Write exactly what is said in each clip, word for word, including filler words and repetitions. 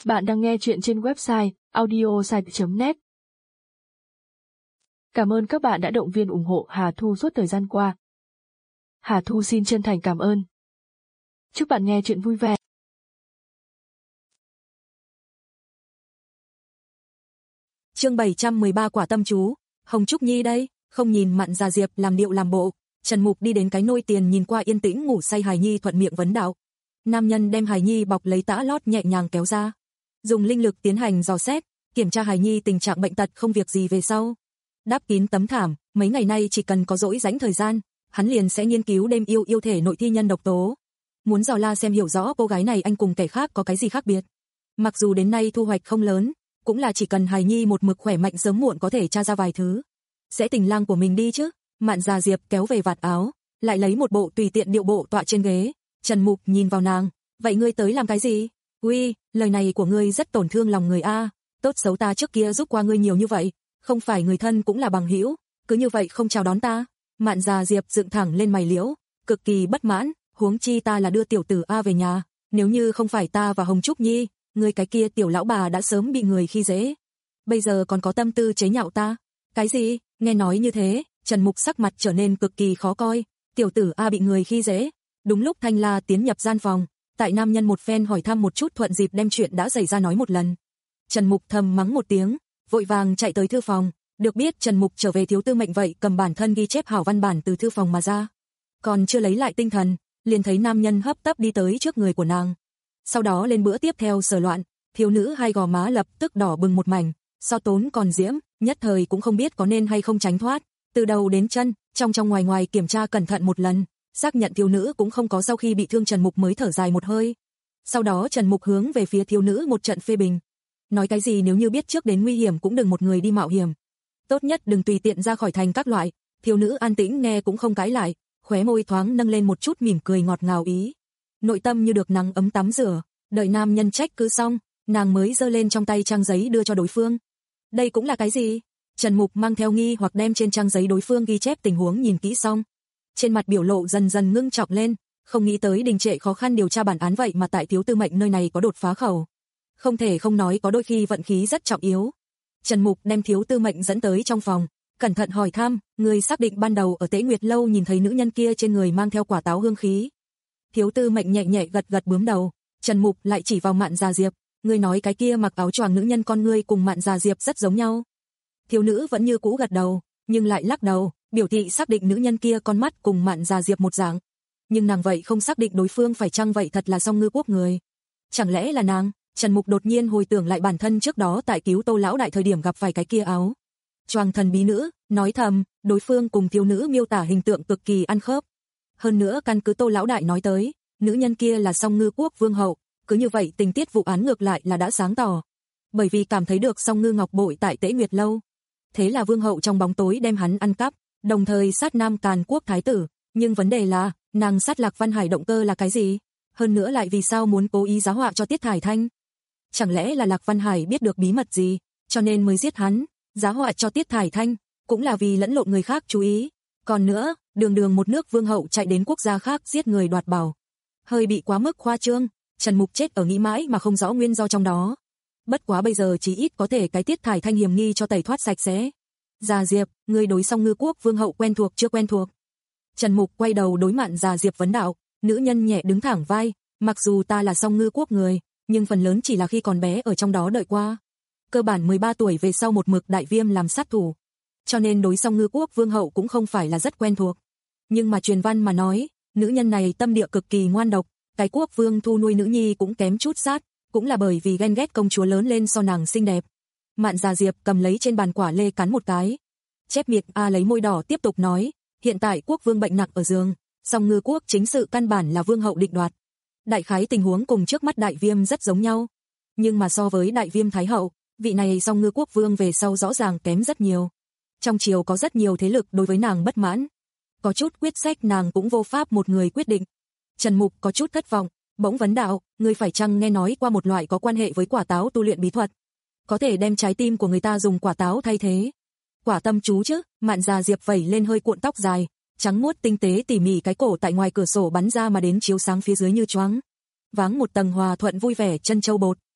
Bạn đang nghe chuyện trên website audiosite chấm net. Cảm ơn các bạn đã động viên ủng hộ Hà Thu suốt thời gian qua. Hà Thu xin chân thành cảm ơn. Chúc bạn nghe chuyện vui vẻ. Chương bảy trăm mười ba Quả tâm chú. Hồng Trúc Nhi đây, không nhìn Mạn Già Diệp làm điệu làm bộ. Trần Mục đi đến cái nôi tiền nhìn qua yên tĩnh ngủ say hài nhi thuận miệng vấn đạo. Nam nhân đem hài nhi bọc lấy tã lót nhẹ nhàng kéo ra, dùng linh lực tiến hành dò xét, kiểm tra hài nhi tình trạng bệnh tật không việc gì về sau. Đắp kín tấm thảm, mấy ngày nay chỉ cần có rỗi rãnh thời gian, hắn liền sẽ nghiên cứu đêm yêu yêu thể nội thi nhân độc tố. Muốn dò la xem hiểu rõ cô gái này anh cùng kẻ khác có cái gì khác biệt. Mặc dù đến nay thu hoạch không lớn, cũng là chỉ cần hài nhi một mực khỏe mạnh sớm muộn có thể tra ra vài thứ. Sẽ tình lang của mình đi chứ. Mạn Già Diệp kéo về vạt áo, lại lấy một bộ tùy tiện điệu bộ tọa trên ghế. Trần Mục nhìn vào nàng, vậy ngươi tới làm cái gì? Uy, lời này của ngươi rất tổn thương lòng người a. Tốt xấu ta trước kia giúp qua ngươi nhiều như vậy, không phải người thân cũng là bằng hữu, cứ như vậy không chào đón ta. Mạn Già Diệp dựng thẳng lên mày liễu, cực kỳ bất mãn, huống chi ta là đưa tiểu tử a về nhà, nếu như không phải ta và Hồng Trúc Nhi, ngươi cái kia tiểu lão bà đã sớm bị người khi dễ. Bây giờ còn có tâm tư chế nhạo ta? Cái gì? Nghe nói như thế, Trần Mục sắc mặt trở nên cực kỳ khó coi, tiểu tử a bị người khi dễ. Đúng lúc Thanh La tiến nhập gian phòng, tại nam nhân một phen hỏi thăm một chút thuận dịp đem chuyện đã xảy ra nói một lần. Trần Mục thầm mắng một tiếng, vội vàng chạy tới thư phòng, được biết Trần Mục trở về thiếu tư mệnh vậy cầm bản thân ghi chép hảo văn bản từ thư phòng mà ra. Còn chưa lấy lại tinh thần, liền thấy nam nhân hấp tấp đi tới trước người của nàng. Sau đó lên bữa tiếp theo sờ loạn, thiếu nữ hai gò má lập tức đỏ bừng một mảnh, so tốn còn diễm, nhất thời cũng không biết có nên hay không tránh thoát, từ đầu đến chân, trong trong ngoài ngoài kiểm tra cẩn thận một lần. Xác nhận thiếu nữ cũng không có sau khi bị thương Trần Mục mới thở dài một hơi. Sau đó Trần Mục hướng về phía thiếu nữ một trận phê bình. Nói cái gì nếu như biết trước đến nguy hiểm cũng đừng một người đi mạo hiểm. Tốt nhất đừng tùy tiện ra khỏi thành các loại. Thiếu nữ an tĩnh nghe cũng không cãi lại, khóe môi thoáng nâng lên một chút mỉm cười ngọt ngào ý. Nội tâm như được nắng ấm tắm rửa, đợi nam nhân trách cứ xong, nàng mới giơ lên trong tay trang giấy đưa cho đối phương. Đây cũng là cái gì? Trần Mục mang theo nghi hoặc đem trên trang giấy đối phương ghi chép tình huống nhìn kỹ xong. Trên mặt biểu lộ dần dần ngưng trọng lên, không nghĩ tới đình trệ khó khăn điều tra bản án vậy mà tại thiếu tư mệnh nơi này có đột phá khẩu. Không thể không nói có đôi khi vận khí rất trọng yếu. Trần Mục đem thiếu tư mệnh dẫn tới trong phòng, cẩn thận hỏi thăm, người xác định ban đầu ở Tế Nguyệt Lâu nhìn thấy nữ nhân kia trên người mang theo quả táo hương khí. Thiếu tư mệnh nhẹ nhẹ gật gật bướm đầu, Trần Mục lại chỉ vào Mạn Già Diệp, người nói cái kia mặc áo choàng nữ nhân con ngươi cùng Mạn Già Diệp rất giống nhau. Thiếu nữ vẫn như cũ gật đầu, nhưng lại lắc đầu, biểu thị xác định nữ nhân kia con mắt cùng Mạn Già Diệp một dạng, nhưng nàng vậy không xác định đối phương phải chăng vậy thật là Song Ngư Quốc người. Chẳng lẽ là nàng? Trần Mục đột nhiên hồi tưởng lại bản thân trước đó tại cứu Tô lão đại thời điểm gặp phải cái kia áo choàng thần bí nữ, nói thầm, đối phương cùng thiếu nữ miêu tả hình tượng cực kỳ ăn khớp. Hơn nữa căn cứ Tô lão đại nói tới, nữ nhân kia là Song Ngư Quốc vương hậu, cứ như vậy tình tiết vụ án ngược lại là đã sáng tỏ. Bởi vì cảm thấy được Song Ngư ngọc bội tại Tế Nguyệt Lâu, thế là vương hậu trong bóng tối đem hắn ăn cắp, đồng thời sát Nam Càn Quốc thái tử, nhưng vấn đề là, nàng sát Lạc Văn Hải động cơ là cái gì? Hơn nữa lại vì sao muốn cố ý giá họa cho Tiết Thải Thanh? Chẳng lẽ là Lạc Văn Hải biết được bí mật gì, cho nên mới giết hắn, giá họa cho Tiết Thải Thanh, cũng là vì lẫn lộn người khác chú ý. Còn nữa, đường đường một nước vương hậu chạy đến quốc gia khác giết người đoạt bảo, hơi bị quá mức khoa trương. Trần Mục chết ở nghĩ mãi mà không rõ nguyên do trong đó. Bất quá bây giờ chí ít có thể cái Tiết Thải Thanh hiểm nghi cho tẩy thoát sạch sẽ. Già Diệp, người đối Song Ngư Quốc vương hậu quen thuộc chưa quen thuộc? Trần Mục quay đầu đối Mạn Già Diệp vấn đạo, nữ nhân nhẹ đứng thẳng vai, mặc dù ta là Song Ngư Quốc người, nhưng phần lớn chỉ là khi còn bé ở trong đó đợi qua. Cơ bản mười ba tuổi về sau một mực đại viêm làm sát thủ, cho nên đối Song Ngư Quốc vương hậu cũng không phải là rất quen thuộc. Nhưng mà truyền văn mà nói, nữ nhân này tâm địa cực kỳ ngoan độc, cái quốc vương thu nuôi nữ nhi cũng kém chút sát, cũng là bởi vì ghen ghét công chúa lớn lên so nàng xinh đẹp. Mạn Già Diệp cầm lấy trên bàn quả lê cắn một cái, chép miệng a lấy môi đỏ tiếp tục nói, hiện tại quốc vương bệnh nặng ở giường, Song Ngư Quốc chính sự căn bản là vương hậu định đoạt. Đại khái tình huống cùng trước mắt đại viêm rất giống nhau, nhưng mà so với đại viêm thái hậu, vị này Song Ngư Quốc vương về sau rõ ràng kém rất nhiều. Trong triều có rất nhiều thế lực đối với nàng bất mãn, có chút quyết sách nàng cũng vô pháp một người quyết định. Trần Mục có chút thất vọng, bỗng vấn đạo, ngươi phải chăng nghe nói qua một loại có quan hệ với quả táo tu luyện bí thuật, có thể đem trái tim của người ta dùng quả táo thay thế? Quả tâm chú chứ? Mạn Già Diệp vẩy lên hơi cuộn tóc dài, trắng muốt tinh tế tỉ mỉ cái cổ tại ngoài cửa sổ bắn ra mà đến chiếu sáng phía dưới như choáng váng một tầng hòa thuận vui vẻ chân châu bột,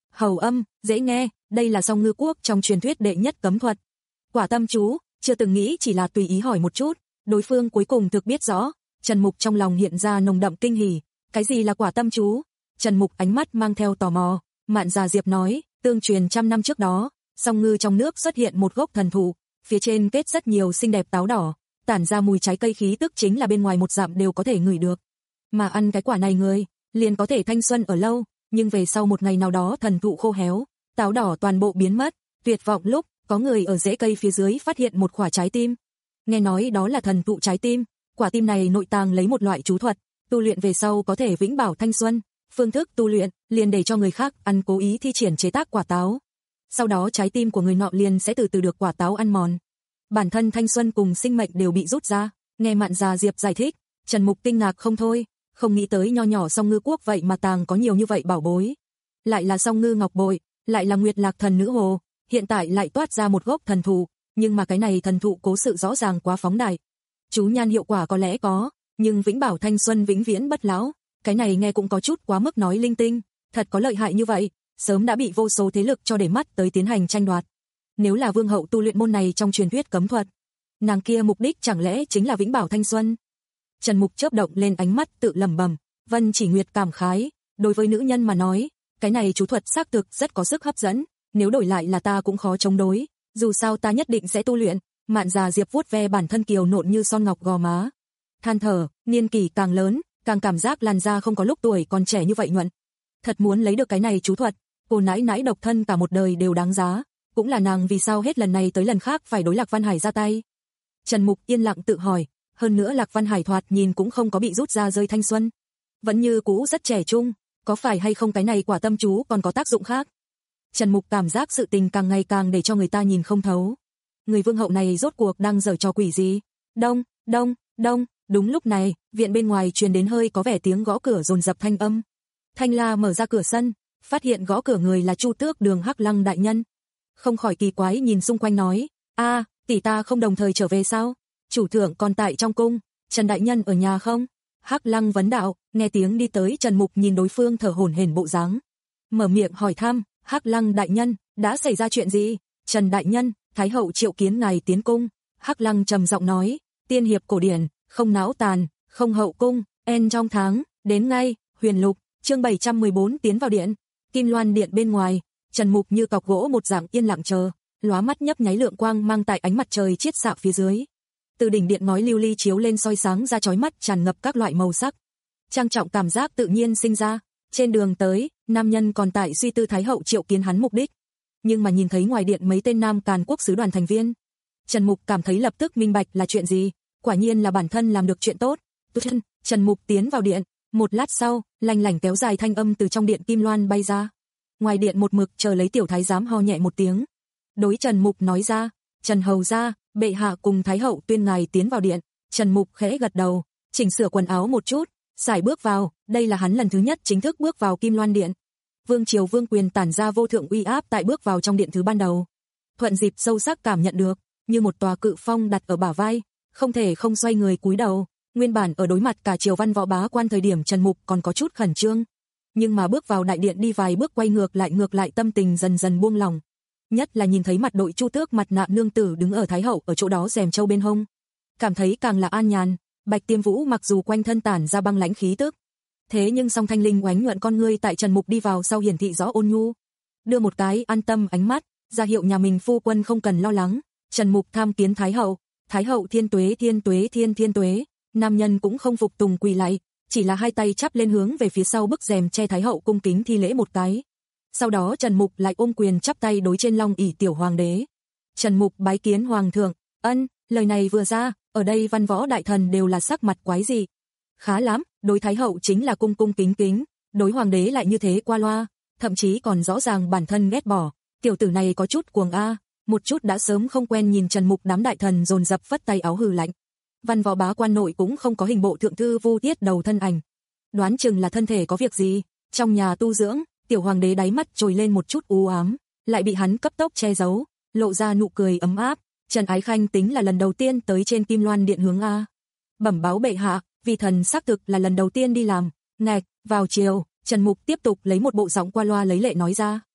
Hầu âm, dễ nghe, đây là Song Ngư Quốc trong truyền thuyết đệ nhất cấm thuật. Quả tâm chú, chưa từng nghĩ chỉ là tùy ý hỏi một chút, đối phương cuối cùng thực biết rõ. Trần Mục trong lòng hiện ra nồng đậm kinh hỉ, cái gì là quả tâm chú? Trần Mục ánh mắt mang theo tò mò, Mạn Già Diệp nói, tương truyền trăm năm trước đó, Song Ngư trong nước xuất hiện một gốc thần thụ, phía trên kết rất nhiều xinh đẹp táo đỏ, tản ra mùi trái cây khí tức chính là bên ngoài một dặm đều có thể ngửi được. Mà ăn cái quả này người, liền có thể thanh xuân ở lâu, nhưng về sau một ngày nào đó thần thụ khô héo, táo đỏ toàn bộ biến mất, tuyệt vọng lúc, có người ở rễ cây phía dưới phát hiện một quả trái tim. Nghe nói đó là thần thụ trái tim, quả tim này nội tàng lấy một loại chú thuật, tu luyện về sau có thể vĩnh bảo thanh xuân, phương thức tu luyện liền để cho người khác ăn cố ý thi triển chế tác quả táo. Sau đó trái tim của người nọ liền sẽ từ từ được quả táo ăn mòn. Bản thân thanh xuân cùng sinh mệnh đều bị rút ra, nghe Mạn Già Diệp giải thích, Trần Mục kinh ngạc không thôi, không nghĩ tới nho nhỏ Song Ngư Quốc vậy mà tàng có nhiều như vậy bảo bối. Lại là Song Ngư Ngọc Bội, lại là Nguyệt Lạc Thần Nữ Hồ, hiện tại lại toát ra một gốc thần thụ, nhưng mà cái này thần thụ cố sự rõ ràng quá phóng đại. Chú nhan hiệu quả có lẽ có, nhưng vĩnh bảo thanh xuân vĩnh viễn bất lão, cái này nghe cũng có chút quá mức nói linh tinh, thật có lợi hại như vậy, sớm đã bị vô số thế lực cho để mắt tới tiến hành tranh đoạt. Nếu là vương hậu tu luyện môn này trong truyền thuyết cấm thuật, nàng kia mục đích chẳng lẽ chính là vĩnh bảo thanh xuân? Trần Mục chớp động lên ánh mắt tự lẩm bẩm, Vân Chỉ Nguyệt cảm khái, đối với nữ nhân mà nói, cái này chú thuật xác thực rất có sức hấp dẫn, nếu đổi lại là ta cũng khó chống đối, dù sao ta nhất định sẽ tu luyện. Mạn Già Diệp vuốt ve bản thân kiều nộn như son ngọc gò má, than thở, niên kỷ càng lớn, càng cảm giác làn da không có lúc tuổi còn trẻ như vậy nhuận. Thật muốn lấy được cái này chú thuật, cô nãi nãi độc thân cả một đời đều đáng giá, cũng là nàng vì sao hết lần này tới lần khác phải đối Lạc Văn Hải ra tay. Trần Mục yên lặng tự hỏi, hơn nữa Lạc Văn Hải thoạt nhìn cũng không có bị rút ra rơi thanh xuân, vẫn như cũ rất trẻ trung, có phải hay không cái này quả tâm chú còn có tác dụng khác? Trần Mục cảm giác sự tình càng ngày càng để cho người ta nhìn không thấu. Người vương hậu này rốt cuộc đang giở trò quỷ gì? Đông, đông, đông, đúng lúc này, viện bên ngoài truyền đến hơi có vẻ tiếng gõ cửa dồn dập thanh âm. Thanh La mở ra cửa sân, phát hiện gõ cửa người là Chu Tước Đường Hắc Lăng đại nhân. Không khỏi kỳ quái nhìn xung quanh nói, a, tỷ ta không đồng thời trở về sao? Chủ thượng còn tại trong cung, Trần đại nhân ở nhà không? Hắc Lăng vấn đạo, nghe tiếng đi tới Trần Mục nhìn đối phương thở hổn hển bộ dáng, mở miệng hỏi thăm, Hắc Lăng đại nhân, đã xảy ra chuyện gì? Trần đại nhân, Thái hậu triệu kiến ngài tiến cung. Hắc Lăng trầm giọng nói, tiên hiệp cổ điển, không náo tàn, không hậu cung, en trong tháng, đến ngay. Huyền Lục, chương bảy trăm mười bốn tiến vào điện. Kim Loan điện bên ngoài, Trần Mục như cọc gỗ một dạng yên lặng chờ, lóa mắt nhấp nháy lượng quang mang tại ánh mặt trời chiết xạ phía dưới. Từ đỉnh điện ngói lưu ly chiếu lên soi sáng ra chói mắt tràn ngập các loại màu sắc. Trang trọng cảm giác tự nhiên sinh ra. Trên đường tới, nam nhân còn tại suy tư Thái hậu triệu kiến hắn mục đích. Nhưng mà nhìn thấy ngoài điện mấy tên Nam Càn Quốc sứ đoàn thành viên, Trần Mục cảm thấy lập tức minh bạch là chuyện gì, quả nhiên là bản thân làm được chuyện tốt. Trần, Trần Mục tiến vào điện, một lát sau, lanh lảnh kéo dài thanh âm từ trong điện kim loan bay ra. Ngoài điện một mực chờ lấy tiểu thái giám ho nhẹ một tiếng. Đối Trần Mục nói ra, Trần hầu gia, bệ hạ cùng Thái hậu tuyên ngài tiến vào điện. Trần Mục khẽ gật đầu, chỉnh sửa quần áo một chút, sải bước vào, đây là hắn lần thứ nhất chính thức bước vào Kim Loan điện. Vương triều vương quyền tản ra vô thượng uy áp tại bước vào trong điện thứ ban đầu. Thuận dịp sâu sắc cảm nhận được, như một tòa cự phong đặt ở bả vai, không thể không xoay người cúi đầu. Nguyên bản ở đối mặt cả triều văn võ bá quan thời điểm Trần Mục còn có chút khẩn trương, nhưng mà bước vào đại điện đi vài bước quay ngược lại ngược lại tâm tình dần dần buông lỏng. Nhất là nhìn thấy mặt đội Chu Tước mặt nạ nương tử đứng ở Thái hậu ở chỗ đó rèm châu bên hông, cảm thấy càng là an nhàn. Bạch Tiêm Vũ mặc dù quanh thân tản ra băng lãnh khí tức, thế nhưng song thanh linh oánh nhuận con ngươi tại Trần Mục đi vào sau hiển thị rõ ôn nhu, đưa một cái an tâm ánh mắt, ra hiệu nhà mình phu quân không cần lo lắng. Trần Mục tham kiến Thái hậu. Thái hậu thiên tuế thiên tuế thiên thiên tuế. Nam nhân cũng không phục tùng quỳ lạy, chỉ là hai tay chắp lên hướng về phía sau bức rèm che Thái hậu cung kính thi lễ một cái. Sau đó Trần Mục lại ôm quyền chắp tay đối trên long ỷ tiểu hoàng đế. Trần Mục bái kiến hoàng thượng. Ân, lời này vừa ra, ở đây văn võ đại thần đều là sắc mặt quái dị. Khá lắm, đối Thái hậu chính là cung cung kính kính, đối hoàng đế lại như thế qua loa, thậm chí còn rõ ràng bản thân ghét bỏ. Tiểu tử này có chút cuồng a, một chút đã sớm không quen nhìn Trần Mục đám đại thần dồn dập phất tay áo hừ lạnh. Văn võ bá quan nội cũng không có hình bộ thượng thư Vu Tiết đầu thân ảnh. Đoán chừng là thân thể có việc gì, trong nhà tu dưỡng, tiểu hoàng đế đáy mắt trồi lên một chút u ám, lại bị hắn cấp tốc che giấu, lộ ra nụ cười ấm áp. Trần Ái Khanh tính là lần đầu tiên tới trên Kim Loan điện hướng a. Bẩm báo bệ hạ, vì thần xác thực là lần đầu tiên đi làm. Ngạch, vào chiều, Trần Mục tiếp tục lấy một bộ giọng qua loa lấy lệ nói ra.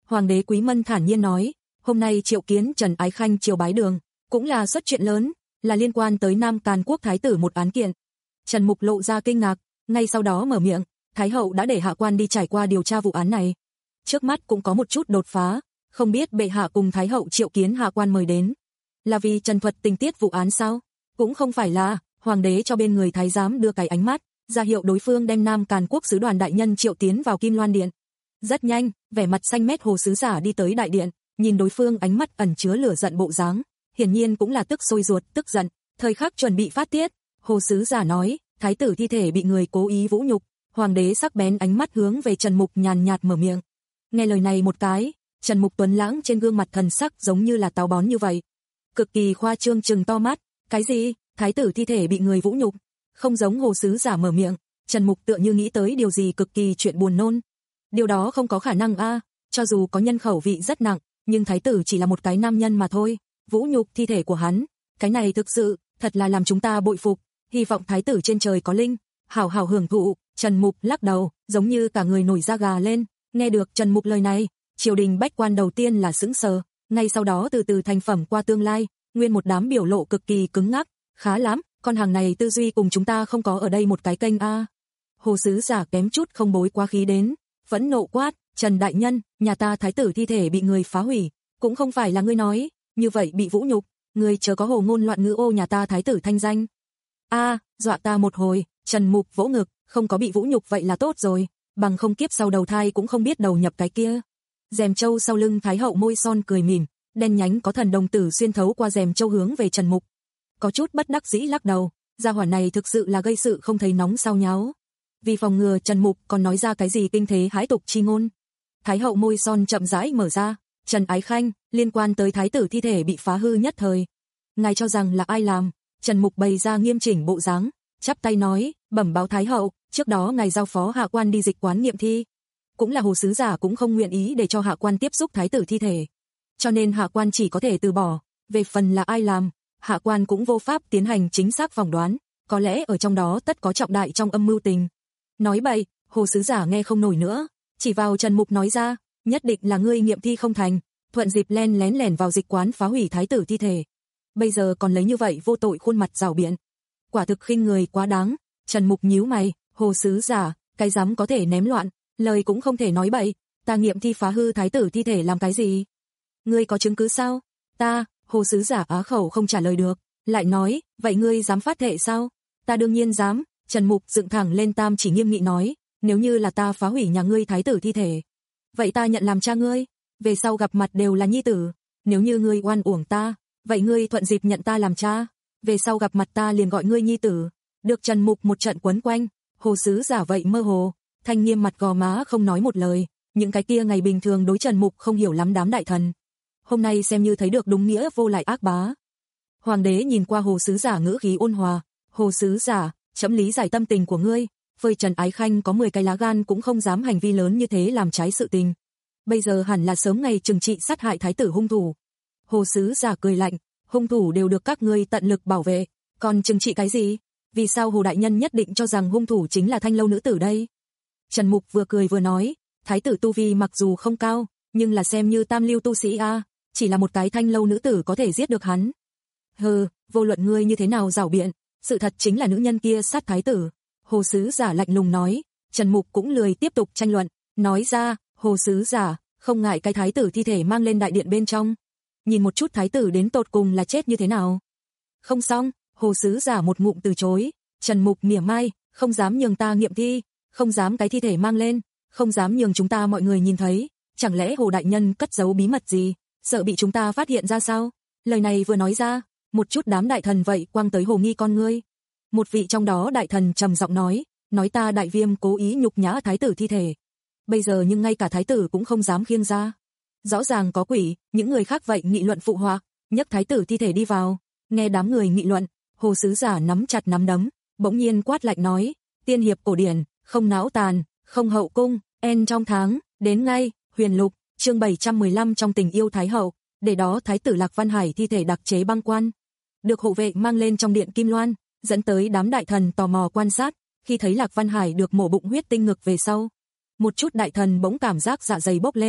Hoàng đế Quý Mân thản nhiên nói, hôm nay triệu kiến Trần Ái Khanh triều bái đường, cũng là xuất chuyện lớn, là liên quan tới Nam Càn Quốc thái tử một án kiện. Trần Mục lộ ra kinh ngạc, ngay sau đó mở miệng, Thái hậu đã để hạ quan đi trải qua điều tra vụ án này. Trước mắt cũng có một chút đột phá, không biết bệ hạ cùng Thái hậu triệu kiến hạ quan mời đến. Là vì trần thuật tình tiết vụ án sao? Cũng không phải là, hoàng đế cho bên người thái giám đưa cái ánh mắt, ra hiệu đối phương đem Nam Càn Quốc sứ đoàn đại nhân triệu tiến vào Kim Loan Điện. Rất nhanh, vẻ mặt xanh mét Hồ sứ giả đi tới đại điện, nhìn đối phương ánh mắt ẩn chứa lửa giận bộ dáng, hiển nhiên cũng là tức sôi ruột, tức giận, thời khắc chuẩn bị phát tiết. Hồ sứ giả nói, thái tử thi thể bị người cố ý vũ nhục. Hoàng đế sắc bén ánh mắt hướng về Trần Mục nhàn nhạt mở miệng. Nghe lời này một cái, Trần Mục tuấn lãng trên gương mặt thần sắc giống như là táo bón như vậy, cực kỳ khoa trương trừng to mắt. Cái gì? Thái tử thi thể bị người vũ nhục? Không giống hồ sứ giả mở miệng, Trần Mục tựa như nghĩ tới điều gì cực kỳ chuyện buồn nôn. Điều đó không có khả năng a, à, cho dù có nhân khẩu vị rất nặng, nhưng thái tử chỉ là một cái nam nhân mà thôi, vũ nhục thi thể của hắn, cái này thực sự, thật là làm chúng ta bội phục, hy vọng thái tử trên trời có linh, hảo hảo hưởng thụ. Trần Mục lắc đầu, giống như cả người nổi da gà lên, nghe được Trần Mục lời này, triều đình bách quan đầu tiên là sững sờ, ngay sau đó từ từ thành phẩm qua tương lai, nguyên một đám biểu lộ cực kỳ cứng ngắc, khá lắm, con hàng này tư duy cùng chúng ta không có ở đây một cái kênh a. À. Hồ sứ giả kém chút không bối quá khí đến, phẫn nộ quát, Trần đại nhân, nhà ta thái tử thi thể bị người phá hủy, cũng không phải là ngươi nói, như vậy bị vũ nhục, ngươi chớ có hồ ngôn loạn ngữ ô nhà ta thái tử thanh danh. A, à, dọa ta một hồi. Trần Mục vỗ ngực, không có bị vũ nhục vậy là tốt rồi, bằng không kiếp sau đầu thai cũng không biết đầu nhập cái kia. Rèm châu sau lưng thái hậu môi son cười mỉm, đen nhánh có thần đồng tử xuyên thấu qua rèm châu hướng về Trần Mục. Có chút bất đắc dĩ lắc đầu, gia hỏa này thực sự là gây sự không thấy nóng sao nháo. Vì phòng ngừa Trần Mục còn nói ra cái gì kinh thế hãi tục chi ngôn. Thái hậu môi son chậm rãi mở ra, Trần Ái Khanh, liên quan tới thái tử thi thể bị phá hư nhất thời. Ngài cho rằng là ai làm? Trần Mục bày ra nghiêm chỉnh bộ dáng, chắp tay nói, bẩm báo thái hậu, trước đó ngài giao phó hạ quan đi dịch quán nghiệm thi. Cũng là hồ sứ giả cũng không nguyện ý để cho hạ quan tiếp xúc thái tử thi thể. Cho nên hạ quan chỉ có thể từ bỏ, về phần là ai làm, hạ quan cũng vô pháp tiến hành chính xác phỏng đoán, có lẽ ở trong đó tất có trọng đại trong âm mưu tình. Nói bậy, hồ sứ giả nghe không nổi nữa, chỉ vào Trần Mục nói ra, nhất định là ngươi nghiệm thi không thành, thuận dịp len lén lẻn vào dịch quán phá hủy thái tử thi thể. Bây giờ còn lấy như vậy vô tội khuôn mặt rảo biện. Quả thực khinh người quá đáng. Trần Mục nhíu mày, hồ sứ giả, cái dám có thể ném loạn, lời cũng không thể nói bậy, ta nghiệm thi phá hư thái tử thi thể làm cái gì? Ngươi có chứng cứ sao? Ta, hồ sứ giả á khẩu không trả lời được, lại nói, vậy ngươi dám phát thệ sao? Ta đương nhiên dám. Trần Mục dựng thẳng lên tam chỉ nghiêm nghị nói, nếu như là ta phá hủy nhà ngươi thái tử thi thể, vậy ta nhận làm cha ngươi, về sau gặp mặt đều là nhi tử, nếu như ngươi oan uổng ta, vậy ngươi thuận dịp nhận ta làm cha, về sau gặp mặt ta liền gọi ngươi nhi tử. Được Trần Mục một trận quấn quanh, hồ sứ giả vậy mơ hồ, thanh nghiêm mặt gò má không nói một lời, những cái kia ngày bình thường đối Trần Mục không hiểu lắm đám đại thần, hôm nay xem như thấy được đúng nghĩa vô lại ác bá. Hoàng đế nhìn qua hồ sứ giả ngữ khí ôn hòa, hồ sứ giả, chấm lý giải tâm tình của ngươi, với Trần Ái Khanh có mười cái lá gan cũng không dám hành vi lớn như thế làm trái sự tình. Bây giờ hẳn là sớm ngày trừng trị sát hại thái tử hung thủ. Hồ sứ giả cười lạnh, hung thủ đều được các ngươi tận lực bảo vệ, còn trừng trị cái gì? Vì sao Hồ đại nhân nhất định cho rằng hung thủ chính là Thanh lâu nữ tử đây? Trần Mục vừa cười vừa nói, thái tử tu vi mặc dù không cao, nhưng là xem như tam lưu tu sĩ a, chỉ là một cái Thanh lâu nữ tử có thể giết được hắn. Hừ, vô luận ngươi như thế nào giảo biện, sự thật chính là nữ nhân kia sát thái tử. Hồ sứ giả lạnh lùng nói. Trần Mục cũng lười tiếp tục tranh luận, nói ra, hồ sứ giả, không ngại cái thái tử thi thể mang lên đại điện bên trong, nhìn một chút thái tử đến tột cùng là chết như thế nào. Không xong, hồ sứ giả một ngụm từ chối. Trần Mục mỉa mai, không dám nhường ta nghiệm thi, không dám cái thi thể mang lên, không dám nhường chúng ta mọi người nhìn thấy, chẳng lẽ Hồ đại nhân cất giấu bí mật gì, sợ bị chúng ta phát hiện ra sao? Lời này vừa nói ra, một chút đám đại thần vậy quăng tới hồ nghi con ngươi. Một vị trong đó đại thần trầm giọng nói, nói ta Đại Viêm cố ý nhục nhã thái tử thi thể. Bây giờ nhưng ngay cả thái tử cũng không dám khiêng ra. Rõ ràng có quỷ, những người khác vậy nghị luận phụ họa, nhấc thái tử thi thể đi vào. Nghe đám người nghị luận, hồ sứ giả nắm chặt nắm đấm, bỗng nhiên quát lạnh nói, tiên hiệp cổ điển, không não tàn, không hậu cung, en trong tháng, đến ngay, huyền lục, chương bảy trăm mười lăm trong tình yêu thái hậu, để đó thái tử Lạc Văn Hải thi thể đặc chế băng quan. Được hộ vệ mang lên trong điện Kim Loan, dẫn tới đám đại thần tò mò quan sát, khi thấy Lạc Văn Hải được mổ bụng huyết tinh ngực về sau. Một chút đại thần bỗng cảm giác dạ dày bốc lên,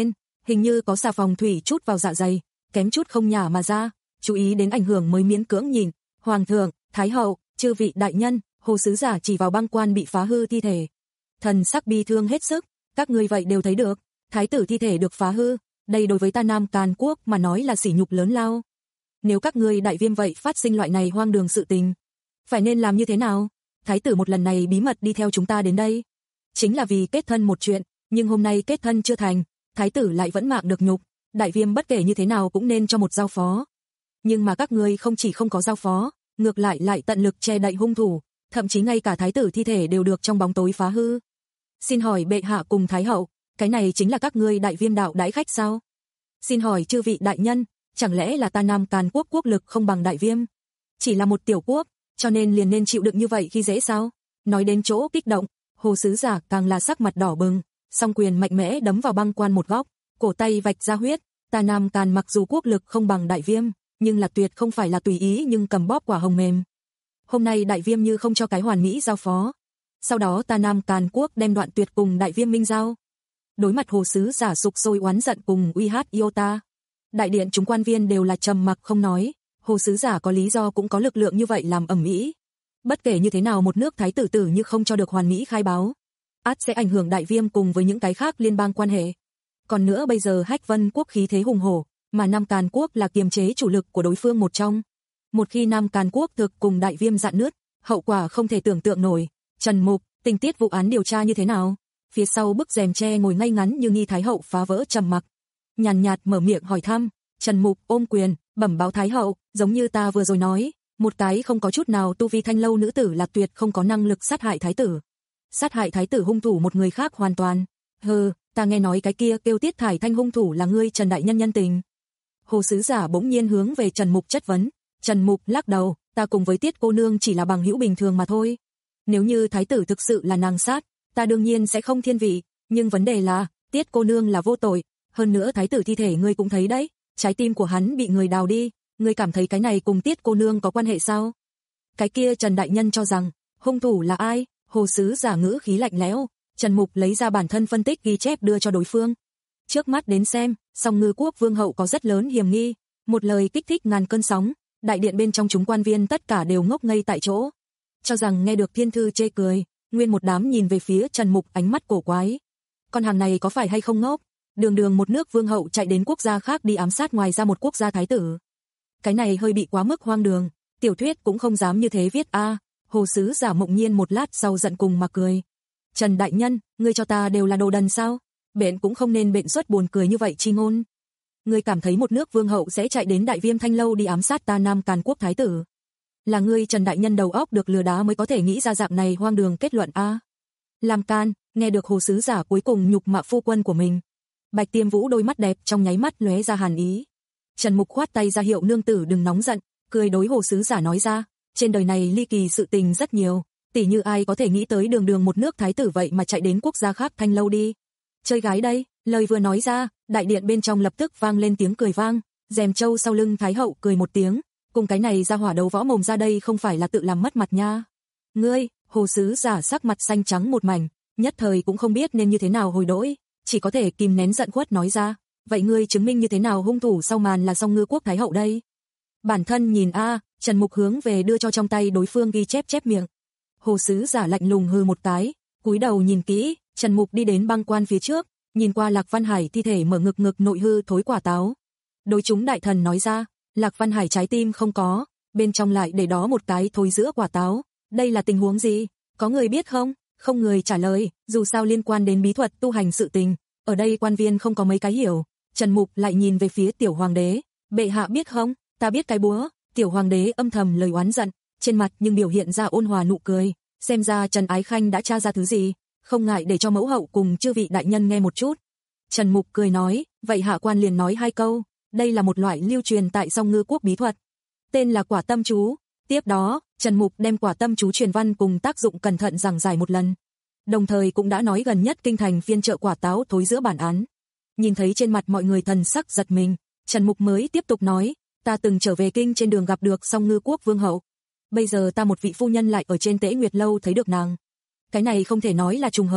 hình như có xà phòng thủy chút vào dạ dày, kém chút không nhả mà ra, chú ý đến ảnh hưởng mới miễn cưỡng nhìn. Hoàng thượng, thái hậu, chư vị đại nhân, Hồ sứ giả chỉ vào băng quan bị phá hư thi thể. Thần sắc bi thương hết sức, các ngươi vậy đều thấy được, thái tử thi thể được phá hư, đây đối với ta Nam Càn quốc mà nói là sỉ nhục lớn lao. Nếu các ngươi đại viêm vậy phát sinh loại này hoang đường sự tình, phải nên làm như thế nào? Thái tử một lần này bí mật đi theo chúng ta đến đây, chính là vì kết thân một chuyện, nhưng hôm nay kết thân chưa thành, thái tử lại vẫn mạng được nhục, đại viêm bất kể như thế nào cũng nên cho một giao phó. Nhưng mà các ngươi không chỉ không có giao phó, ngược lại lại tận lực che đậy hung thủ, thậm chí ngay cả thái tử thi thể đều được trong bóng tối phá hư. Xin hỏi bệ hạ cùng thái hậu, cái này chính là các ngươi đại viêm đạo đãi khách sao? Xin hỏi chư vị đại nhân, chẳng lẽ là ta Nam Càn quốc quốc lực không bằng đại viêm? Chỉ là một tiểu quốc, cho nên liền nên chịu đựng như vậy khi dễ sao? Nói đến chỗ kích động, Hồ sứ giả càng là sắc mặt đỏ bừng, song quyền mạnh mẽ đấm vào băng quan một góc, cổ tay vạch ra huyết. Ta Nam Càn mặc dù quốc lực không bằng đại viêm, nhưng là tuyệt không phải là tùy ý nhưng cầm bóp quả hồng mềm. Hôm nay đại viêm như không cho cái hoàn mỹ giao phó, sau đó ta Nam Càn quốc đem đoạn tuyệt cùng đại viêm minh giao. Đối mặt hồ sứ giả sục sôi oán giận cùng uy hát iota, đại điện chúng quan viên đều là trầm mặc không nói. Hồ sứ giả có lý do cũng có lực lượng như vậy làm ầm ĩ. Bất kể như thế nào một nước thái tử tử như không cho được hoàn mỹ khai báo, ắt sẽ ảnh hưởng đại viêm cùng với những cái khác liên bang quan hệ. Còn nữa bây giờ Hách Vân quốc khí thế hùng hổ, mà Nam Càn quốc là kiềm chế chủ lực của đối phương một trong. Một khi Nam Càn quốc thực cùng đại viêm rạn nứt, hậu quả không thể tưởng tượng nổi. Trần Mục, tình tiết vụ án điều tra như thế nào? Phía sau bức rèm tre ngồi ngay ngắn như nghi thái hậu phá vỡ trầm mặc, nhàn nhạt mở miệng hỏi thăm. Trần Mục ôm quyền, bẩm báo thái hậu, giống như ta vừa rồi nói, một cái không có chút nào tu vi thanh lâu nữ tử là tuyệt không có năng lực sát hại thái tử. Sát hại thái tử hung thủ một người khác hoàn toàn. Hừ, ta nghe nói cái kia kêu Tiết Thải Thanh hung thủ là ngươi Trần đại nhân nhân tình. Hồ sứ giả bỗng nhiên hướng về Trần Mục chất vấn. Trần Mục lắc đầu, ta cùng với Tiết cô nương chỉ là bằng hữu bình thường mà thôi. Nếu như thái tử thực sự là nàng sát, ta đương nhiên sẽ không thiên vị, nhưng vấn đề là, Tiết cô nương là vô tội, hơn nữa thái tử thi thể ngươi cũng thấy đấy, trái tim của hắn bị người đào đi, ngươi cảm thấy cái này cùng Tiết cô nương có quan hệ sao? Cái kia Trần đại nhân cho rằng, hung thủ là ai? Hồ sứ giả ngữ khí lạnh lẽo. Trần Mục lấy ra bản thân phân tích ghi chép đưa cho đối phương. Trước mắt đến xem, Song Ngư quốc vương hậu có rất lớn hiểm nghi, một lời kích thích ngàn cơn sóng, đại điện bên trong chúng quan viên tất cả đều ngốc ngây tại chỗ, cho rằng nghe được thiên thư chê cười, nguyên một đám nhìn về phía Trần Mục ánh mắt cổ quái. Con hàng này có phải hay không ngốc? Đường đường một nước vương hậu chạy đến quốc gia khác đi ám sát ngoài ra một quốc gia thái tử. Cái này hơi bị quá mức hoang đường, tiểu thuyết cũng không dám như thế viết a. À. Hồ sứ giả mộng nhiên một lát sau giận cùng mà cười. Trần đại nhân, ngươi cho ta đều là đồ đần sao? Bện cũng không nên bện xuất buồn cười như vậy chi ngôn. Ngươi cảm thấy một nước vương hậu sẽ chạy đến đại viêm thanh lâu đi ám sát ta Nam Càn quốc thái tử? Là ngươi Trần đại nhân đầu óc được lừa đá mới có thể nghĩ ra dạng này hoang đường kết luận a. À. Làm can, nghe được hồ sứ giả cuối cùng nhục mạ phu quân của mình. Bạch Tiêm Vũ đôi mắt đẹp trong nháy mắt lóe ra hàn ý. Trần Mục khoát tay ra hiệu nương tử đừng nóng giận, cười đối hồ sứ giả nói ra, trên đời này ly kỳ sự tình rất nhiều, tỉ như ai có thể nghĩ tới đường đường một nước thái tử vậy mà chạy đến quốc gia khác thanh lâu đi. Chơi gái đây, lời vừa nói ra, đại điện bên trong lập tức vang lên tiếng cười vang, Dèm Châu sau lưng thái hậu cười một tiếng, cùng cái này ra hỏa đấu võ mồm ra đây không phải là tự làm mất mặt nha. Ngươi, hồ sứ giả sắc mặt xanh trắng một mảnh, nhất thời cũng không biết nên như thế nào hồi đỗi, chỉ có thể kìm nén giận khuất nói ra, vậy ngươi chứng minh như thế nào hung thủ sau màn là Song Ngư quốc thái hậu đây? Bản thân nhìn a, à, Trần Mục hướng về đưa cho trong tay đối phương ghi chép chép miệng. Hồ sứ giả lạnh lùng hừ một cái, cúi đầu nhìn kỹ, Trần Mục đi đến băng quan phía trước, nhìn qua Lạc Văn Hải thi thể mở ngực ngực nội hư thối quả táo. Đối chúng đại thần nói ra, Lạc Văn Hải trái tim không có, bên trong lại để đó một cái thối giữa quả táo, đây là tình huống gì? Có người biết không? Không người trả lời, dù sao liên quan đến bí thuật tu hành sự tình, ở đây quan viên không có mấy cái hiểu. Trần Mục lại nhìn về phía tiểu hoàng đế, bệ hạ biết không? Ta biết cái búa. Tiểu hoàng đế âm thầm lời oán giận, trên mặt nhưng biểu hiện ra ôn hòa nụ cười, xem ra Trần Ái Khanh đã tra ra thứ gì, không ngại để cho mẫu hậu cùng chư vị đại nhân nghe một chút. Trần Mục cười nói, vậy hạ quan liền nói hai câu, đây là một loại lưu truyền tại Song Ngư quốc bí thuật, tên là quả tâm chú. Tiếp đó, Trần Mục đem quả tâm chú truyền văn cùng tác dụng cẩn thận giảng giải một lần, đồng thời cũng đã nói gần nhất kinh thành phiên chợ quả táo thối giữa bản án. Nhìn thấy trên mặt mọi người thần sắc giật mình, Trần Mục mới tiếp tục nói, ta từng trở về kinh trên đường gặp được Song Ngư quốc vương hậu, bây giờ ta một vị phu nhân lại ở trên Tế Nguyệt lâu thấy được nàng. Cái này không thể nói là trùng hợp,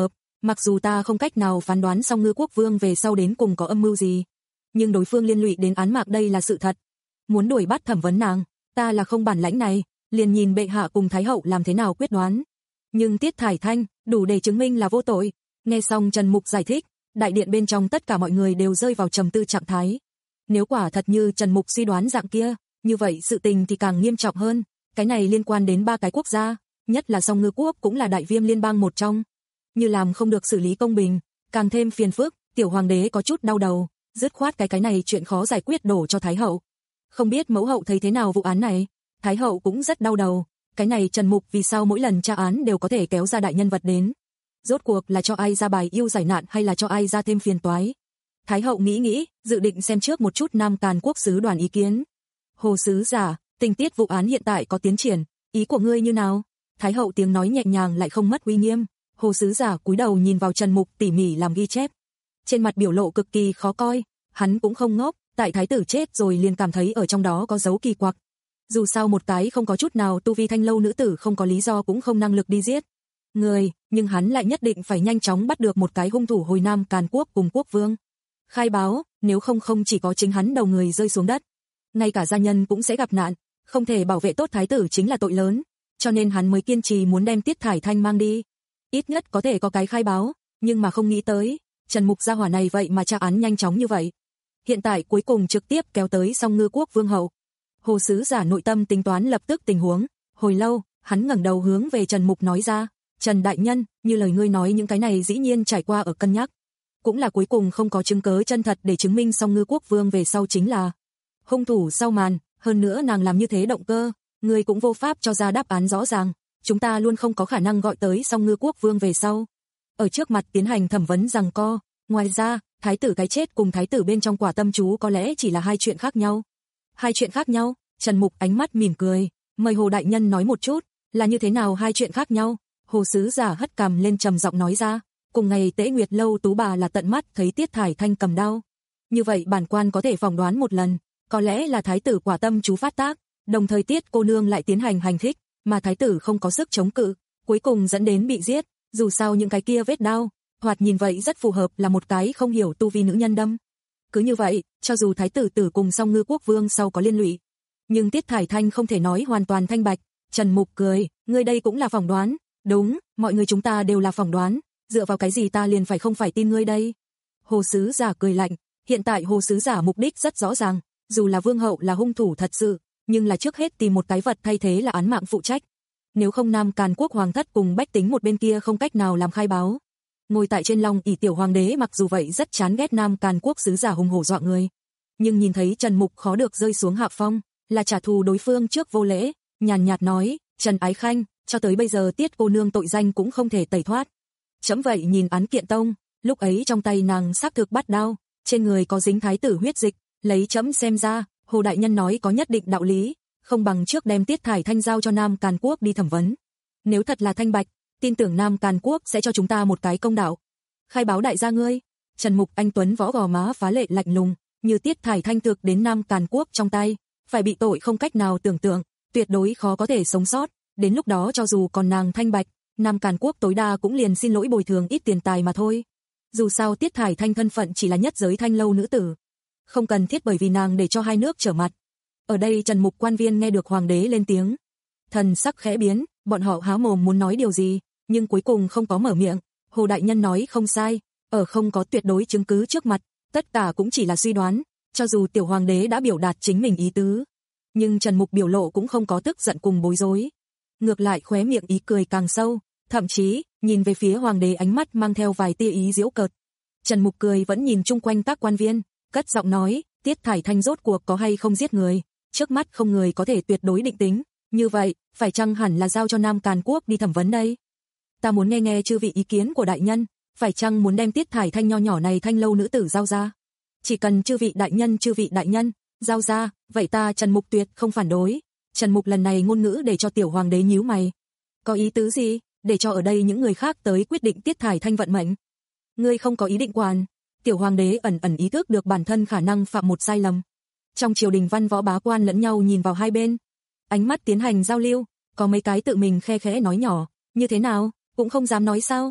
Mặc dù ta không cách nào phán đoán Song Ngư Quốc Vương về sau đến cùng có âm mưu gì, nhưng đối phương liên lụy đến án mạng đây là sự thật. Muốn đuổi bắt thẩm vấn nàng, ta là không bản lãnh này, liền nhìn bệ hạ cùng Thái hậu làm thế nào quyết đoán. Nhưng Tiết Thải Thanh, đủ để chứng minh là vô tội. Nghe xong Trần Mục giải thích, đại điện bên trong tất cả mọi người đều rơi vào trầm tư trạng thái. Nếu quả thật như Trần Mục suy đoán dạng kia, như vậy sự tình thì càng nghiêm trọng hơn. Cái này liên quan đến ba cái quốc gia, nhất là Song Ngư Quốc cũng là đại viêm liên bang một trong. Như làm không được xử lý công bình, càng thêm phiền phức, tiểu hoàng đế có chút đau đầu, dứt khoát cái cái này chuyện khó giải quyết đổ cho Thái hậu. Không biết mẫu hậu thấy thế nào vụ án này? Thái hậu cũng rất đau đầu, cái này Trần Mục vì sao mỗi lần tra án đều có thể kéo ra đại nhân vật đến? Rốt cuộc là cho ai ra bài yêu giải nạn hay là cho ai ra thêm phiền toái? Thái hậu nghĩ nghĩ, dự định xem trước một chút Nam Càn Quốc sứ đoàn ý kiến. Hồ sứ giả, tình tiết vụ án hiện tại có tiến triển, ý của ngươi như nào? Thái hậu tiếng nói nhẹ nhàng lại không mất uy nghiêm. Hồ sứ giả cúi đầu nhìn vào Trần Mục tỉ mỉ làm ghi chép. Trên mặt biểu lộ cực kỳ khó coi, hắn cũng không ngốc, tại thái tử chết rồi liền cảm thấy ở trong đó có dấu kỳ quặc. Dù sao một cái không có chút nào tu vi thanh lâu nữ tử không có lý do cũng không năng lực đi giết người, nhưng hắn lại nhất định phải nhanh chóng bắt được một cái hung thủ hồi Nam Càn Quốc cùng quốc vương. Khai báo, nếu không không chỉ có chính hắn đầu người rơi xuống đất, ngay cả gia nhân cũng sẽ gặp nạn, không thể bảo vệ tốt thái tử chính là tội lớn, cho nên hắn mới kiên trì muốn đem Tiết Thải Thanh mang đi. Ít nhất có thể có cái khai báo, nhưng mà không nghĩ tới, Trần Mục gia hỏa này vậy mà tra án nhanh chóng như vậy. Hiện tại cuối cùng trực tiếp kéo tới Song Ngư Quốc vương hậu. Hồ sứ giả nội tâm tính toán lập tức tình huống, hồi lâu, hắn ngẩng đầu hướng về Trần Mục nói ra, Trần đại nhân, như lời ngươi nói những cái này dĩ nhiên trải qua ở cân nhắc. Cũng là cuối cùng không có chứng cớ chân thật để chứng minh Song Ngư Quốc vương về sau chính là hung thủ sau màn, hơn nữa nàng làm như thế động cơ, ngươi cũng vô pháp cho ra đáp án rõ ràng, chúng ta luôn không có khả năng gọi tới Song Ngư Quốc vương về sau. Ở trước mặt tiến hành thẩm vấn giằng co, ngoài ra, thái tử cái chết cùng thái tử bên trong quả tâm chú có lẽ chỉ là hai chuyện khác nhau. Hai chuyện khác nhau? Trần Mục ánh mắt mỉm cười, mời Hồ đại nhân nói một chút, là như thế nào hai chuyện khác nhau? Hồ sứ giả hất cằm lên trầm giọng nói ra, cùng ngày Tế Nguyệt lâu tú bà là tận mắt thấy Tiết Thải Thanh cầm đao. Như vậy bản quan có thể phỏng đoán một lần, có lẽ là thái tử quả tâm chú phát tác, đồng thời Tiết cô nương lại tiến hành hành thích, mà thái tử không có sức chống cự, cuối cùng dẫn đến bị giết, dù sao những cái kia vết đao, thoạt nhìn vậy rất phù hợp là một cái không hiểu tu vi nữ nhân đâm. Cứ như vậy, cho dù thái tử tử cùng Song Ngư Quốc vương sau có liên lụy, nhưng Tiết Thải Thanh không thể nói hoàn toàn thanh bạch. Trần Mục cười, ngươi đây cũng là phỏng đoán? Đúng, mọi người chúng ta đều là phỏng đoán, dựa vào cái gì ta liền phải không phải tin ngươi đây? Hồ sứ giả cười lạnh, hiện tại hồ sứ giả mục đích rất rõ ràng, dù là vương hậu là hung thủ thật sự, nhưng là trước hết tìm một cái vật thay thế là án mạng phụ trách. Nếu không Nam Càn Quốc hoàng thất cùng bách tính một bên kia không cách nào làm khai báo. Ngồi tại trên long ỷ tiểu hoàng đế mặc dù vậy rất chán ghét Nam Càn Quốc sứ giả hùng hổ dọa người, nhưng nhìn thấy Trần Mục khó được rơi xuống hạ phong, là trả thù đối phương trước vô lễ, nhàn nhạt nói, Trần Ái Khanh, cho tới bây giờ Tiết cô nương tội danh cũng không thể tẩy thoát. Chấm vậy nhìn án kiện tông, lúc ấy trong tay nàng xác thực bắt đao, trên người có dính thái tử huyết dịch, lấy chấm xem ra, Hồ đại nhân nói có nhất định đạo lý, không bằng trước đem Tiết Thải Thanh giao cho Nam Càn Quốc đi thẩm vấn. Nếu thật là thanh bạch, tin tưởng Nam Càn Quốc sẽ cho chúng ta một cái công đạo. Khai báo đại gia ngươi. Trần Mục anh tuấn võ gò má phá lệ lạnh lùng, như Tiết Thải Thanh thực đến Nam Càn Quốc trong tay, phải bị tội không cách nào tưởng tượng, tuyệt đối khó có thể sống sót, đến lúc đó cho dù còn nàng thanh bạch, Nam Càn Quốc tối đa cũng liền xin lỗi bồi thường ít tiền tài mà thôi. Dù sao Tiết Thải Thanh thân phận chỉ là nhất giới thanh lâu nữ tử, không cần thiết bởi vì nàng để cho hai nước trở mặt. Ở đây Trần Mục quan viên nghe được hoàng đế lên tiếng, thần sắc khẽ biến, bọn họ há mồm muốn nói điều gì, nhưng cuối cùng không có mở miệng. Hồ đại nhân nói không sai, ở không có tuyệt đối chứng cứ trước mặt, tất cả cũng chỉ là suy đoán, cho dù tiểu hoàng đế đã biểu đạt chính mình ý tứ, nhưng Trần Mục biểu lộ cũng không có tức giận cùng bối rối, ngược lại khóe miệng ý cười càng sâu, thậm chí nhìn về phía hoàng đế ánh mắt mang theo vài tia ý giễu cợt. Trần Mục cười vẫn nhìn chung quanh các quan viên, cất giọng nói, Tiết Thải Thanh rốt cuộc có hay không giết người, trước mắt không người có thể tuyệt đối định tính, như vậy, phải chăng hẳn là giao cho Nam Càn Quốc đi thẩm vấn đây? Ta muốn nghe nghe chư vị ý kiến của đại nhân, phải chăng muốn đem Tiết Thải Thanh nho nhỏ này thanh lâu nữ tử giao ra? Chỉ cần chư vị đại nhân chư vị đại nhân giao ra, vậy ta Trần Mục tuyệt không phản đối. Trần Mục lần này ngôn ngữ để cho tiểu hoàng đế nhíu mày. Có ý tứ gì? Để cho ở đây những người khác tới quyết định Tiết Thải Thanh vận mệnh? Ngươi không có ý định quản. Tiểu hoàng đế ẩn ẩn ý thức được bản thân khả năng phạm một sai lầm. Trong triều đình văn võ bá quan lẫn nhau nhìn vào hai bên, ánh mắt tiến hành giao lưu, có mấy cái tự mình khe khẽ nói nhỏ, như thế nào, cũng không dám nói sao?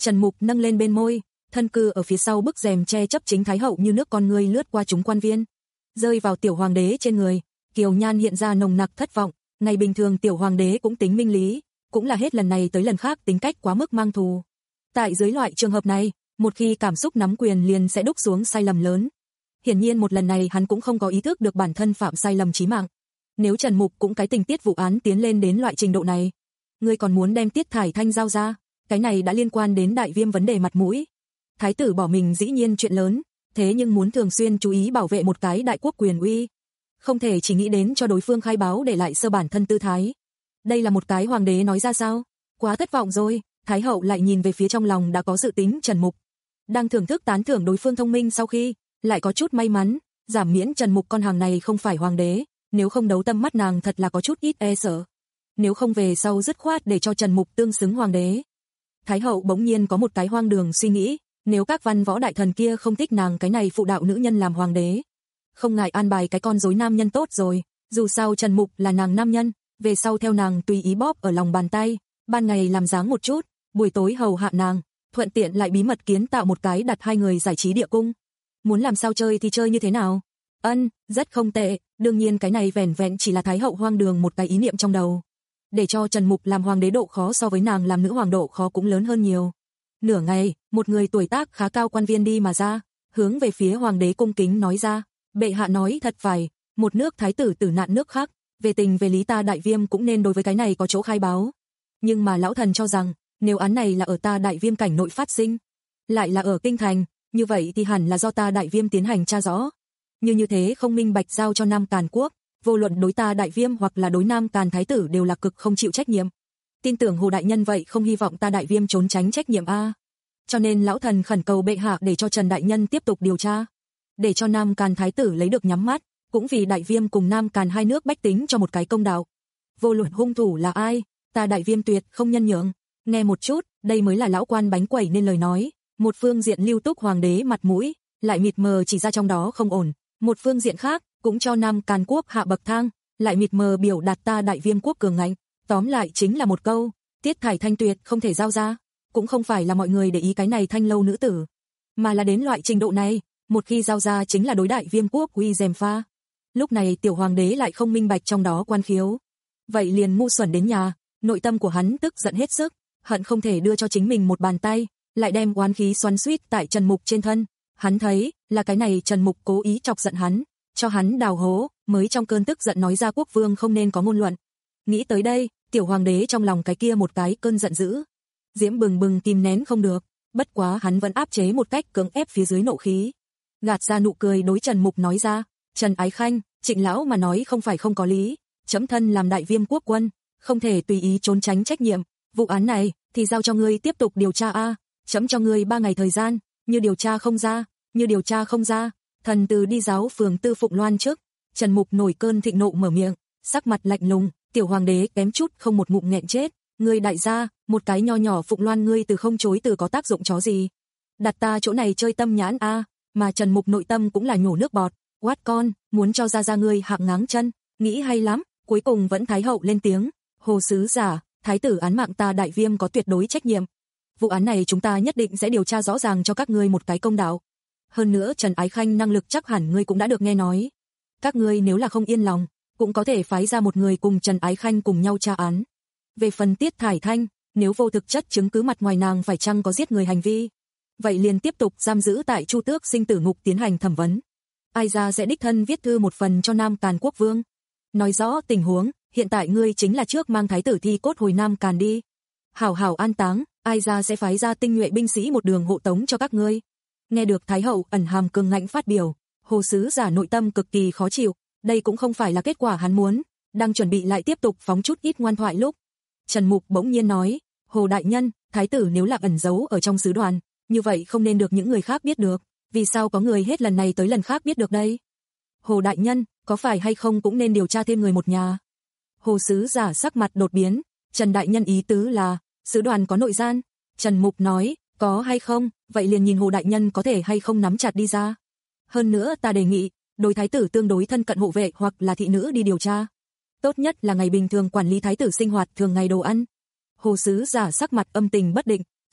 Trần Mục nâng lên bên môi, thân cư ở phía sau bức rèm che chấp chính thái hậu như nước con ngươi lướt qua chúng quan viên, rơi vào tiểu hoàng đế trên người. Kiều nhan hiện ra nồng nặc thất vọng, ngày bình thường tiểu hoàng đế cũng tính minh lý, cũng là hết lần này tới lần khác tính cách quá mức mang thù. Tại dưới loại trường hợp này, một khi cảm xúc nắm quyền liền sẽ đúc xuống sai lầm lớn. Hiển nhiên một lần này hắn cũng không có ý thức được bản thân phạm sai lầm chí mạng. Nếu Trần Mục cũng cái tình tiết vụ án tiến lên đến loại trình độ này, ngươi còn muốn đem Tiết Thải Thanh giao ra, cái này đã liên quan đến Đại Viêm vấn đề mặt mũi. Thái tử bỏ mình dĩ nhiên chuyện lớn, thế nhưng muốn thường xuyên chú ý bảo vệ một cái đại quốc quyền uy, không thể chỉ nghĩ đến cho đối phương khai báo để lại sơ bản thân tư thái. Đây là một cái hoàng đế nói ra sao? Quá thất vọng rồi. Thái hậu lại nhìn về phía trong lòng đã có dự tính Trần Mục, đang thưởng thức tán thưởng đối phương thông minh, sau khi lại có chút may mắn, giảm miễn Trần Mục con hàng này không phải hoàng đế, nếu không đấu tâm mắt nàng thật là có chút ít e sợ. Nếu không về sau dứt khoát để cho Trần Mục tương xứng hoàng đế. Thái hậu bỗng nhiên có một cái hoang đường suy nghĩ, nếu các văn võ đại thần kia không thích nàng cái này phụ đạo nữ nhân làm hoàng đế, không ngại an bài cái con rối nam nhân tốt rồi, dù sao Trần Mục là nàng nam nhân, về sau theo nàng tùy ý bóp ở lòng bàn tay, ban ngày làm dáng một chút, buổi tối hầu hạ nàng, thuận tiện lại bí mật kiến tạo một cái đặt hai người giải trí địa cung. Muốn làm sao chơi thì chơi như thế nào? Ân, rất không tệ, đương nhiên cái này vẻn vẹn chỉ là thái hậu hoang đường một cái ý niệm trong đầu. Để cho Trần Mục làm hoàng đế độ khó so với nàng làm nữ hoàng độ khó cũng lớn hơn nhiều. Nửa ngày, một người tuổi tác khá cao quan viên đi mà ra, hướng về phía hoàng đế cung kính nói ra, bệ hạ nói thật phải, một nước thái tử tử nạn nước khác, về tình về lý ta Đại Viêm cũng nên đối với cái này có chỗ khai báo. Nhưng mà lão thần cho rằng, nếu án này là ở ta Đại Viêm cảnh nội phát sinh, lại là ở kinh thành, như vậy thì hẳn là do ta Đại Viêm tiến hành tra rõ. Như như thế không minh bạch giao cho Nam Càn quốc, vô luận đối ta Đại Viêm hoặc là đối Nam Càn thái tử đều là cực không chịu trách nhiệm. Tin tưởng Hồ đại nhân vậy không hy vọng ta Đại Viêm trốn tránh trách nhiệm a. Cho nên lão thần khẩn cầu bệ hạ để cho Trần đại nhân tiếp tục điều tra, để cho Nam Càn thái tử lấy được nhắm mắt, cũng vì Đại Viêm cùng Nam Càn hai nước bách tính cho một cái công đạo. Vô luận hung thủ là ai, ta Đại Viêm tuyệt không nhân nhượng. Nghe một chút, đây mới là lão quan bánh quẩy nên lời nói. Một phương diện lưu túc hoàng đế mặt mũi, lại mịt mờ chỉ ra trong đó không ổn. Một phương diện khác, cũng cho Nam Càn quốc hạ bậc thang, lại mịt mờ biểu đạt ta Đại Viêm quốc cường ngạnh. Tóm lại chính là một câu, Tiết Thải Thanh tuyệt không thể giao ra. Cũng không phải là mọi người để ý cái này thanh lâu nữ tử, mà là đến loại trình độ này, một khi giao ra chính là đối Đại Viêm quốc uy dèm pha. Lúc này tiểu hoàng đế lại không minh bạch trong đó quan khiếu, vậy liền ngu xuẩn đến nhà, nội tâm của hắn tức giận hết sức, hận không thể đưa cho chính mình một bàn tay, lại đem oán khí xoắn xuýt tại Trần Mục trên thân. Hắn thấy là cái này Trần Mục cố ý chọc giận hắn, cho hắn đào hố, mới trong cơn tức giận nói ra quốc vương không nên có ngôn luận. Nghĩ tới đây, tiểu hoàng đế trong lòng cái kia một cái cơn giận dữ, diễm bừng bừng kìm nén không được, bất quá hắn vẫn áp chế một cách cưỡng ép phía dưới nộ khí, gạt ra nụ cười đối Trần Mục nói ra, Trần Ái Khanh, Trịnh lão mà nói không phải không có lý, chấm thân làm Đại Viêm quốc quân, không thể tùy ý trốn tránh trách nhiệm, vụ án này thì giao cho ngươi tiếp tục điều tra a, chấm cho ngươi ba ngày thời gian, như điều tra không ra, như điều tra không ra, thần từ đi giáo phường Tư Phụng Loan trước. Trần Mục nổi cơn thịnh nộ mở miệng, sắc mặt lạnh lùng, tiểu hoàng đế kém chút không một ngụm nghẹn chết, ngươi đại gia, một cái nho nhỏ Phụng Loan ngươi từ không chối từ có tác dụng chó gì, đặt ta chỗ này chơi tâm nhãn a. Mà Trần Mục nội tâm cũng là nhổ nước bọt, quát con, muốn cho ra ra ngươi hạng ngáng chân, nghĩ hay lắm, cuối cùng vẫn thái hậu lên tiếng, Hồ sứ giả, thái tử án mạng ta Đại Viêm có tuyệt đối trách nhiệm. Vụ án này chúng ta nhất định sẽ điều tra rõ ràng cho các ngươi một cái công đạo. Hơn nữa Trần Ái Khanh năng lực chắc hẳn ngươi cũng đã được nghe nói. Các ngươi nếu là không yên lòng, cũng có thể phái ra một người cùng Trần Ái Khanh cùng nhau tra án. Về phần Tiết Thải Thanh, nếu vô thực chất chứng cứ mặt ngoài nàng phải chăng có giết người hành vi, vậy liền tiếp tục giam giữ tại Chu Tước sinh tử ngục tiến hành thẩm vấn. Ai ra sẽ đích thân viết thư một phần cho Nam Càn quốc vương, nói rõ tình huống, hiện tại ngươi chính là trước mang thái tử thi cốt hồi Nam Càn đi, hảo hảo an táng, ai ra sẽ phái ra tinh nhuệ binh sĩ một đường hộ tống cho các ngươi. Nghe được thái hậu ẩn hàm cường ngạnh phát biểu, Hồ sứ giả nội tâm cực kỳ khó chịu, đây cũng không phải là kết quả hắn muốn, đang chuẩn bị lại tiếp tục phóng chút ít ngoan thoại lúc, Trần Mục bỗng nhiên nói, Hồ đại nhân, thái tử nếu là ẩn giấu ở trong sứ đoàn, như vậy không nên được những người khác biết được, vì sao có người hết lần này tới lần khác biết được đây? Hồ đại nhân, có phải hay không cũng nên điều tra thêm người một nhà? Hồ sứ giả sắc mặt đột biến, Trần đại nhân ý tứ là, sứ đoàn có nội gian? Trần Mục nói, có hay không, vậy liền nhìn Hồ đại nhân có thể hay không nắm chặt đi ra. Hơn nữa ta đề nghị, đối thái tử tương đối thân cận hộ vệ hoặc là thị nữ đi điều tra. Tốt nhất là ngày bình thường quản lý thái tử sinh hoạt thường ngày đồ ăn. Hồ sứ giả sắc mặt âm tình bất định,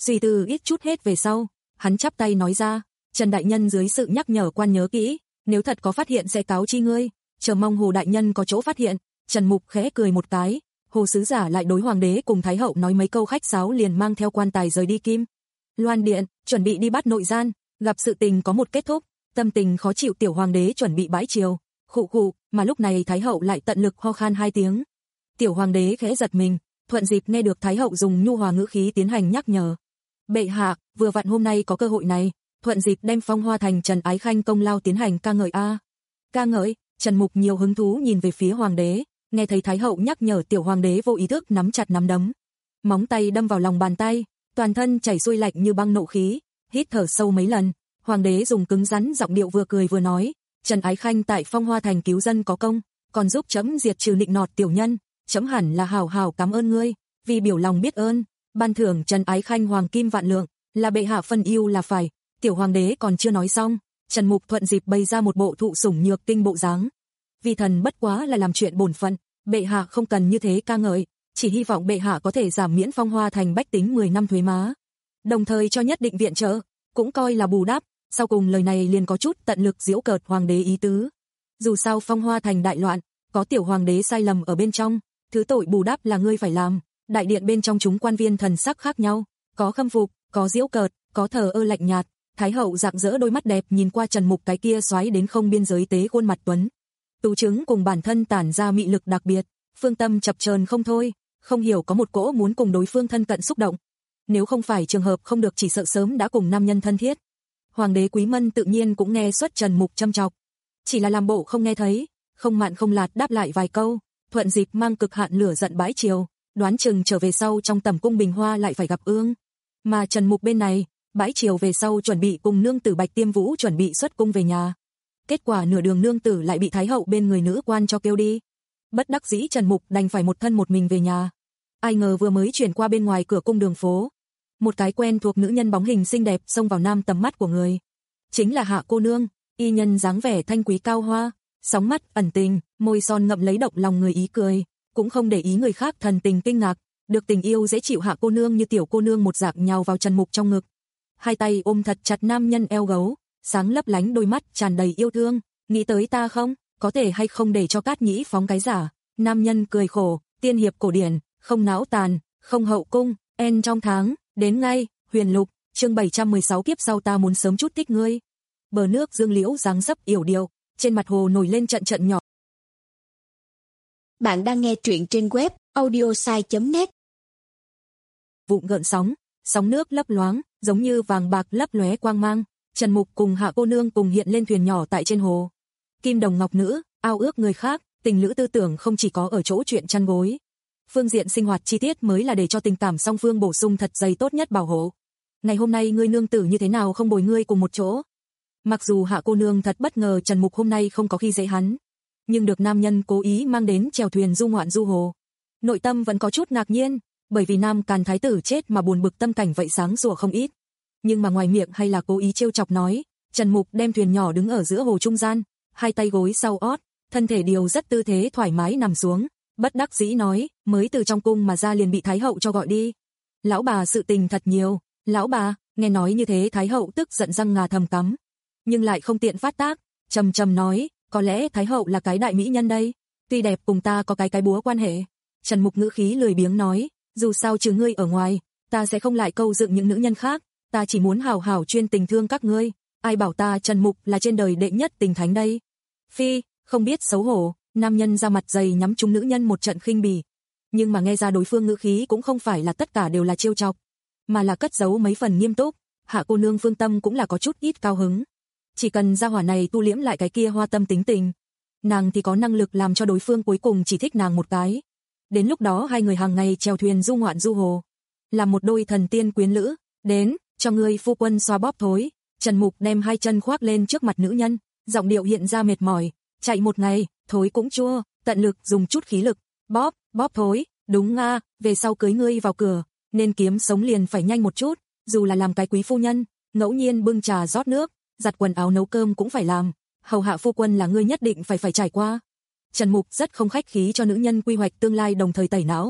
suy tư ít chút hết về sau, hắn chắp tay nói ra, Trần đại nhân dưới sự nhắc nhở quan nhớ kỹ, nếu thật có phát hiện sẽ cáo chi ngươi, chờ mong Hồ đại nhân có chỗ phát hiện. Trần Mục khẽ cười một cái, Hồ sứ giả lại đối hoàng đế cùng thái hậu nói mấy câu khách sáo liền mang theo quan tài rời đi Kim Loan điện, chuẩn bị đi bắt nội gian, gặp sự tình có một kết thúc, tâm tình khó chịu tiểu hoàng đế chuẩn bị bãi triều, khụ khụ, mà lúc này thái hậu lại tận lực ho khan hai tiếng. Tiểu hoàng đế khẽ giật mình, thuận dịp nghe được thái hậu dùng nhu hòa ngữ khí tiến hành nhắc nhở. Bệ hạ, vừa vặn hôm nay có cơ hội này, thuận dịp đem Phong Hoa Thành Trần Ái Khanh công lao tiến hành ca ngợi a. Ca ngợi? Trần Mục nhiều hứng thú nhìn về phía hoàng đế, nghe thấy thái hậu nhắc nhở tiểu hoàng đế vô ý thức nắm chặt nắm đấm. Móng tay đâm vào lòng bàn tay, toàn thân chảy xuôi lạnh như băng nộ khí, hít thở sâu mấy lần, hoàng đế dùng cứng rắn giọng điệu vừa cười vừa nói, Trần Ái Khanh tại Phong Hoa Thành cứu dân có công, còn giúp chấm diệt trừ nịnh nọt tiểu nhân, chấm hẳn là hào hào cảm ơn ngươi, vì biểu lòng biết ơn, ban thưởng Trần Ái Khanh hoàng kim vạn lượng, là bệ hạ phân ưu là phải. Tiểu hoàng đế còn chưa nói xong, Trần Mục thuận dịp bày ra một bộ thụ sủng nhược kinh bộ dáng. Vì thần bất quá là làm chuyện bổn phận, bệ hạ không cần như thế ca ngợi, chỉ hy vọng bệ hạ có thể giảm miễn Phong Hoa Thành bách tính mười năm thuế má, đồng thời cho nhất định viện trợ, cũng coi là bù đắp. Sau cùng lời này liền có chút tận lực giễu cợt hoàng đế ý tứ. Dù sao Phong Hoa Thành đại loạn, có tiểu hoàng đế sai lầm ở bên trong, thứ tội bù đắp là ngươi phải làm. Đại điện bên trong chúng quan viên thần sắc khác nhau, có khâm phục, có giễu cợt, có thờ ơ lạnh nhạt. Thái hậu rạng rỡ đôi mắt đẹp nhìn qua Trần Mục cái kia xoáy đến không biên giới tế khuôn mặt tuấn tú trứng cùng bản thân tản ra mị lực đặc biệt, phương tâm chập chờn không thôi, không hiểu có một cỗ muốn cùng đối phương thân cận xúc động. Nếu không phải trường hợp không được chỉ sợ sớm đã cùng nam nhân thân thiết. Hoàng đế Quý Mân tự nhiên cũng nghe xuất Trần Mục châm chọc, chỉ là làm bộ không nghe thấy, không mặn không lạt đáp lại vài câu, thuận dịp mang cực hạn lửa giận bãi triều, đoán chừng trở về sau trong tầm cung Bình Hoa lại phải gặp ương. Mà Trần Mục bên này, bãi triều về sau chuẩn bị cùng nương tử Bạch Tiêm Vũ chuẩn bị xuất cung về nhà. Kết quả nửa đường nương tử lại bị thái hậu bên người nữ quan cho kêu đi. Bất đắc dĩ Trần Mục đành phải một thân một mình về nhà. Ai ngờ vừa mới chuyển qua bên ngoài cửa cung đường phố, một cái quen thuộc nữ nhân bóng hình xinh đẹp xông vào nam tầm mắt của người. Chính là Hạ cô nương, y nhân dáng vẻ thanh quý cao hoa, sóng mắt ẩn tình, môi son ngậm lấy động lòng người ý cười, cũng không để ý người khác thần tình kinh ngạc, được tình yêu dễ chịu Hạ cô nương như tiểu cô nương một dạng nhào vào Trần Mục trong ngực. Hai tay ôm thật chặt nam nhân eo gấu, sáng lấp lánh đôi mắt tràn đầy yêu thương, nghĩ tới ta không, có thể hay không để cho Cát Nhĩ phóng cái giả. Nam nhân cười khổ, tiên hiệp cổ điển, không não tàn, không hậu cung, en trong tháng, đến ngay, Huyền Lục, chương bảy trăm mười sáu kiếp sau ta muốn sớm chút thích ngươi. Bờ nước dương liễu dáng dấp yểu điệu, trên mặt hồ nổi lên trận trận nhỏ. Bạn đang nghe truyện trên web audiosai chấm net. Vụn gợn sóng, sóng nước lấp loáng, giống như vàng bạc lấp lóe quang mang. Trần Mục cùng Hạ cô nương cùng hiện lên thuyền nhỏ tại trên hồ. Kim đồng ngọc nữ, ao ước người khác, tình lữ tư tưởng không chỉ có ở chỗ chuyện chăn gối. Phương diện sinh hoạt chi tiết mới là để cho tình cảm song phương bổ sung thật dày tốt nhất bảo hộ. Ngày hôm nay ngươi nương tử như thế nào không bồi ngươi cùng một chỗ? Mặc dù Hạ cô nương thật bất ngờ Trần Mục hôm nay không có khi dễ hắn, nhưng được nam nhân cố ý mang đến chèo thuyền du ngoạn du hồ, nội tâm vẫn có chút ngạc nhiên, bởi vì nam càn thái tử chết mà buồn bực tâm cảnh vậy sáng sủa không ít. Nhưng mà ngoài miệng hay là cố ý trêu chọc nói, Trần Mục đem thuyền nhỏ đứng ở giữa hồ trung gian, hai tay gối sau ót, thân thể điều rất tư thế thoải mái nằm xuống, bất đắc dĩ nói, mới từ trong cung mà ra liền bị thái hậu cho gọi đi. Lão bà sự tình thật nhiều, lão bà, nghe nói như thế thái hậu tức giận răng ngà thầm cắm, nhưng lại không tiện phát tác, trầm trầm nói, có lẽ thái hậu là cái đại mỹ nhân đây, tuy đẹp cùng ta có cái cái búa quan hệ. Trần Mục ngữ khí lười biếng nói, dù sao trừ ngươi ở ngoài, ta sẽ không lại câu dựng những nữ nhân khác, ta chỉ muốn hào hảo chuyên tình thương các ngươi, ai bảo ta Trần Mục là trên đời đệ nhất tình thánh đây. Phi, không biết xấu hổ, nam nhân ra mặt dày nhắm trúng nữ nhân một trận khinh bỉ, nhưng mà nghe ra đối phương ngữ khí cũng không phải là tất cả đều là trêu chọc, mà là cất giấu mấy phần nghiêm túc. Hạ cô nương phương tâm cũng là có chút ít cao hứng, chỉ cần gia hỏa này tu liễm lại cái kia hoa tâm tính tình, nàng thì có năng lực làm cho đối phương cuối cùng chỉ thích nàng một cái. Đến lúc đó hai người hàng ngày chèo thuyền du ngoạn du hồ, làm một đôi thần tiên quyến lữ. Đến, cho ngươi phu quân xoa bóp thối. Trần Mục đem hai chân khoác lên trước mặt nữ nhân, giọng điệu hiện ra mệt mỏi, chạy một ngày, thối cũng chua, tận lực dùng chút khí lực, bóp, bóp thối, đúng nga, về sau cưới ngươi vào cửa, nên kiếm sống liền phải nhanh một chút, dù là làm cái quý phu nhân, ngẫu nhiên bưng trà rót nước, giặt quần áo nấu cơm cũng phải làm, hầu hạ phu quân là ngươi nhất định phải phải trải qua. Trần Mục rất không khách khí cho nữ nhân quy hoạch tương lai đồng thời tẩy não.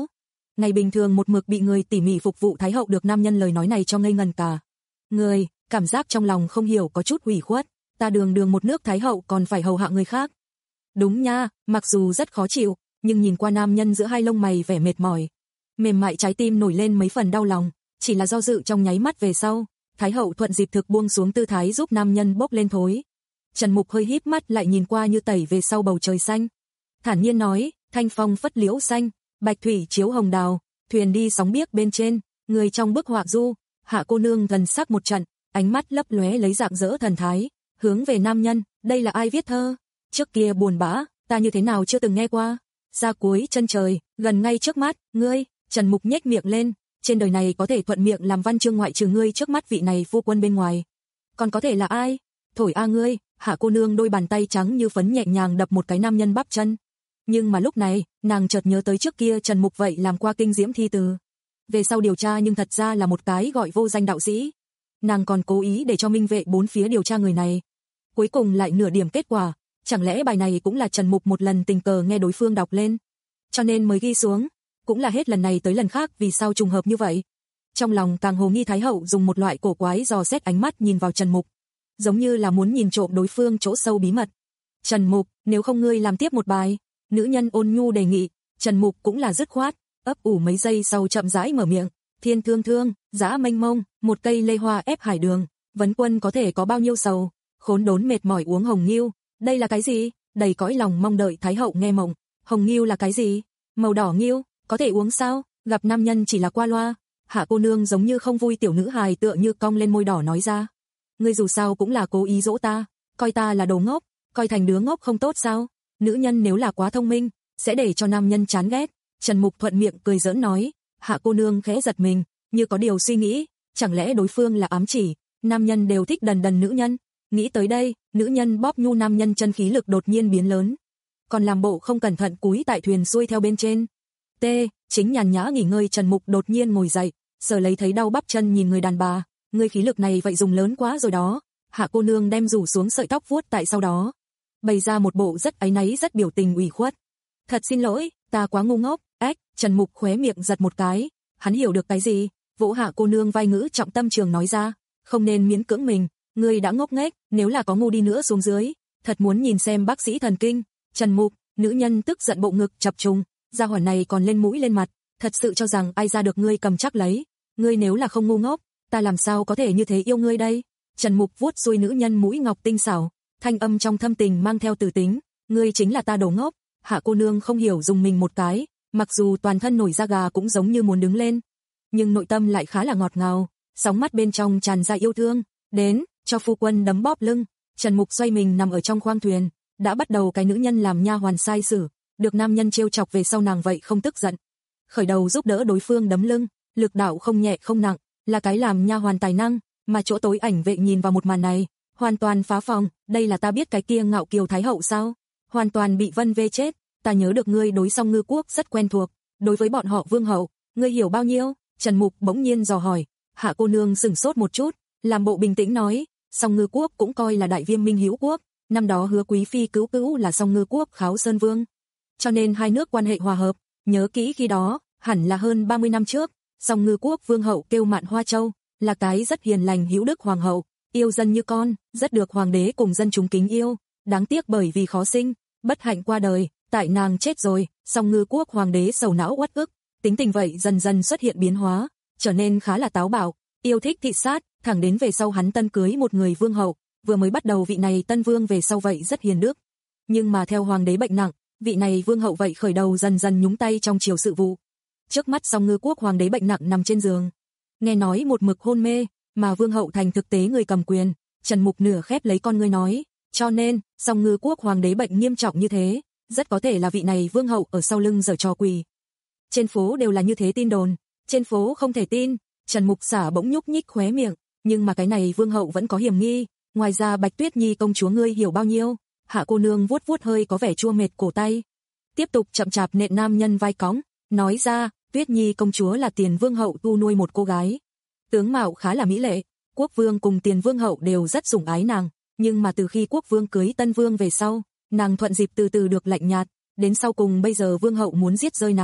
ngày bình thường một mực bị người tỉ mỉ phục vụ thái hậu được nam nhân lời nói này cho ngây ngần cả. Người, cảm giác trong lòng không hiểu có chút ủy khuất, ta đường đường một nước thái hậu còn phải hầu hạ người khác. Đúng nha, mặc dù rất khó chịu, nhưng nhìn qua nam nhân giữa hai lông mày vẻ mệt mỏi, mềm mại trái tim nổi lên mấy phần đau lòng, chỉ là do dự trong nháy mắt về sau, thái hậu thuận dịp thực buông xuống tư thái giúp nam nhân bốc lên thối. Trần Mục hơi híp mắt lại nhìn qua như tẩy về sau bầu trời xanh, thản nhiên nói, thanh phong phất liễu xanh, bạch thủy chiếu hồng đào, thuyền đi sóng biếc bên trên, người trong bức họa du. Hạ cô nương gần sắc một trận, ánh mắt lấp lóe lấy dạng dỡ thần thái, hướng về nam nhân, đây là ai viết thơ? Trước kia buồn bã, ta như thế nào chưa từng nghe qua. Ra cuối chân trời, gần ngay trước mắt, ngươi. Trần Mục nhếch miệng lên, trên đời này có thể thuận miệng làm văn chương ngoại trừ ngươi trước mắt vị này phu quân bên ngoài, còn có thể là ai? Thổi a ngươi. Hạ cô nương đôi bàn tay trắng như phấn nhẹ nhàng đập một cái nam nhân bắp chân. Nhưng mà lúc này, nàng chợt nhớ tới trước kia Trần Mục vậy làm qua kinh diễm thi từ. Về sau điều tra nhưng thật ra là một cái gọi vô danh đạo sĩ. Nàng còn cố ý để cho minh vệ bốn phía điều tra người này. Cuối cùng lại nửa điểm kết quả, chẳng lẽ bài này cũng là Trần Mục một lần tình cờ nghe đối phương đọc lên, cho nên mới ghi xuống, cũng là hết lần này tới lần khác vì sao trùng hợp như vậy. Trong lòng càng hồ nghi thái hậu dùng một loại cổ quái dò xét ánh mắt nhìn vào Trần Mục, giống như là muốn nhìn trộm đối phương chỗ sâu bí mật. Trần Mục, nếu không ngươi làm tiếp một bài, nữ nhân ôn nhu đề nghị. Trần Mục cũng là dứt khoát, ấp ủ mấy giây sau chậm rãi mở miệng, thiên thương thương, dã mênh mông, một cây lê hoa ép hải đường, vấn quân có thể có bao nhiêu sầu, khốn đốn mệt mỏi uống hồng nghiêu, đây là cái gì? Đầy cõi lòng mong đợi thái hậu nghe mộng, hồng nghiêu là cái gì? Màu đỏ nghiêu, có thể uống sao? Gặp nam nhân chỉ là qua loa. Hạ cô nương giống như không vui tiểu nữ hài tựa như cong lên môi đỏ nói ra, ngươi dù sao cũng là cố ý dỗ ta, coi ta là đồ ngốc, coi thành đứa ngốc không tốt sao? Nữ nhân nếu là quá thông minh, sẽ để cho nam nhân chán ghét. Trần Mục thuận miệng cười giỡn nói. Hạ cô nương khẽ giật mình, như có điều suy nghĩ, chẳng lẽ đối phương là ám chỉ, nam nhân đều thích đần đần nữ nhân. Nghĩ tới đây, nữ nhân bóp nhu nam nhân chân khí lực đột nhiên biến lớn, còn làm bộ không cẩn thận cúi tại thuyền xuôi theo bên trên. T, chính nhàn nhã nghỉ ngơi Trần Mục đột nhiên ngồi dậy, sờ lấy thấy đau bắp chân nhìn người đàn bà, ngươi khí lực này vậy dùng lớn quá rồi đó. Hạ cô nương đem rủ xuống sợi tóc vuốt tại sau đó, bày ra một bộ rất áy náy rất biểu tình ủy khuất. Thật xin lỗi, ta quá ngu ngốc. Ếch, Trần Mục khóe miệng giật một cái, hắn hiểu được cái gì, vỗ Hạ cô nương vai ngữ trọng tâm trường nói ra, không nên miễn cưỡng mình, ngươi đã ngốc nghếch, nếu là có ngu đi nữa xuống dưới, thật muốn nhìn xem bác sĩ thần kinh. Trần Mục, nữ nhân tức giận bộ ngực chập trùng, gia hỏa này còn lên mũi lên mặt, thật sự cho rằng ai ra được ngươi cầm chắc lấy, ngươi nếu là không ngu ngốc, ta làm sao có thể như thế yêu ngươi đây. Trần Mục vuốt xuôi nữ nhân mũi ngọc tinh xảo, thanh âm trong thâm tình mang theo từ tính, ngươi chính là ta đồ ngốc. Hạ cô nương không hiểu dùng mình một cái, mặc dù toàn thân nổi da gà cũng giống như muốn đứng lên, nhưng nội tâm lại khá là ngọt ngào, sóng mắt bên trong tràn ra yêu thương. Đến, cho phu quân đấm bóp lưng. Trần Mục xoay mình nằm ở trong khoang thuyền, đã bắt đầu cái nữ nhân làm nha hoàn sai sử, được nam nhân trêu chọc về sau nàng vậy không tức giận, khởi đầu giúp đỡ đối phương đấm lưng, lực đạo không nhẹ không nặng, là cái làm nha hoàn tài năng, mà chỗ tối ảnh vệ nhìn vào một màn này, hoàn toàn phá phòng, đây là ta biết cái kia ngạo kiều thái hậu sao? Hoàn toàn bị vân vê chết, ta nhớ được ngươi đối Song Ngư Quốc rất quen thuộc, đối với bọn họ vương hậu, ngươi hiểu bao nhiêu? Trần Mục bỗng nhiên dò hỏi. Hạ cô nương sửng sốt một chút, làm bộ bình tĩnh nói, Song Ngư Quốc cũng coi là đại viêm minh hữu quốc, năm đó Hứa quý phi cứu cứu là Song Ngư Quốc Kháo Sơn Vương, cho nên hai nước quan hệ hòa hợp, nhớ kỹ khi đó, hẳn là hơn ba mươi năm trước, Song Ngư Quốc vương hậu kêu Mạn Hoa Châu, là cái rất hiền lành hữu đức hoàng hậu, yêu dân như con, rất được hoàng đế cùng dân chúng kính yêu, đáng tiếc bởi vì khó sinh, bất hạnh qua đời, tại nàng chết rồi, Song Ngư Quốc hoàng đế sầu não uất ức, tính tình vậy dần dần xuất hiện biến hóa, trở nên khá là táo bạo, yêu thích thị sát, thẳng đến về sau hắn tân cưới một người vương hậu, vừa mới bắt đầu vị này tân vương về sau vậy rất hiền đức, nhưng mà theo hoàng đế bệnh nặng, vị này vương hậu vậy khởi đầu dần dần nhúng tay trong triều sự vụ. Trước mắt Song Ngư Quốc hoàng đế bệnh nặng nằm trên giường, nghe nói một mực hôn mê, mà vương hậu thành thực tế người cầm quyền. Trần Mục nửa khép lấy con ngươi nói, cho nên, Song Ngư Quốc hoàng đế bệnh nghiêm trọng như thế, rất có thể là vị này vương hậu ở sau lưng giở trò quỷ. Trên phố đều là như thế tin đồn, trên phố không thể tin. Trần Mục xả bỗng nhúc nhích khóe miệng, nhưng mà cái này vương hậu vẫn có hiểm nghi, ngoài ra Bạch Tuyết Nhi công chúa ngươi hiểu bao nhiêu? Hạ cô nương vuốt vuốt hơi có vẻ chua mệt cổ tay, tiếp tục chậm chạp nện nam nhân vai cõng, nói ra, Tuyết Nhi công chúa là Tiền vương hậu tu nuôi một cô gái, tướng mạo khá là mỹ lệ, quốc vương cùng Tiền vương hậu đều rất sủng ái nàng, nhưng mà từ khi quốc vương cưới tân vương về sau, nàng thuận dịp từ từ được lạnh nhạt, đến sau cùng bây giờ vương hậu muốn giết rơi nàng,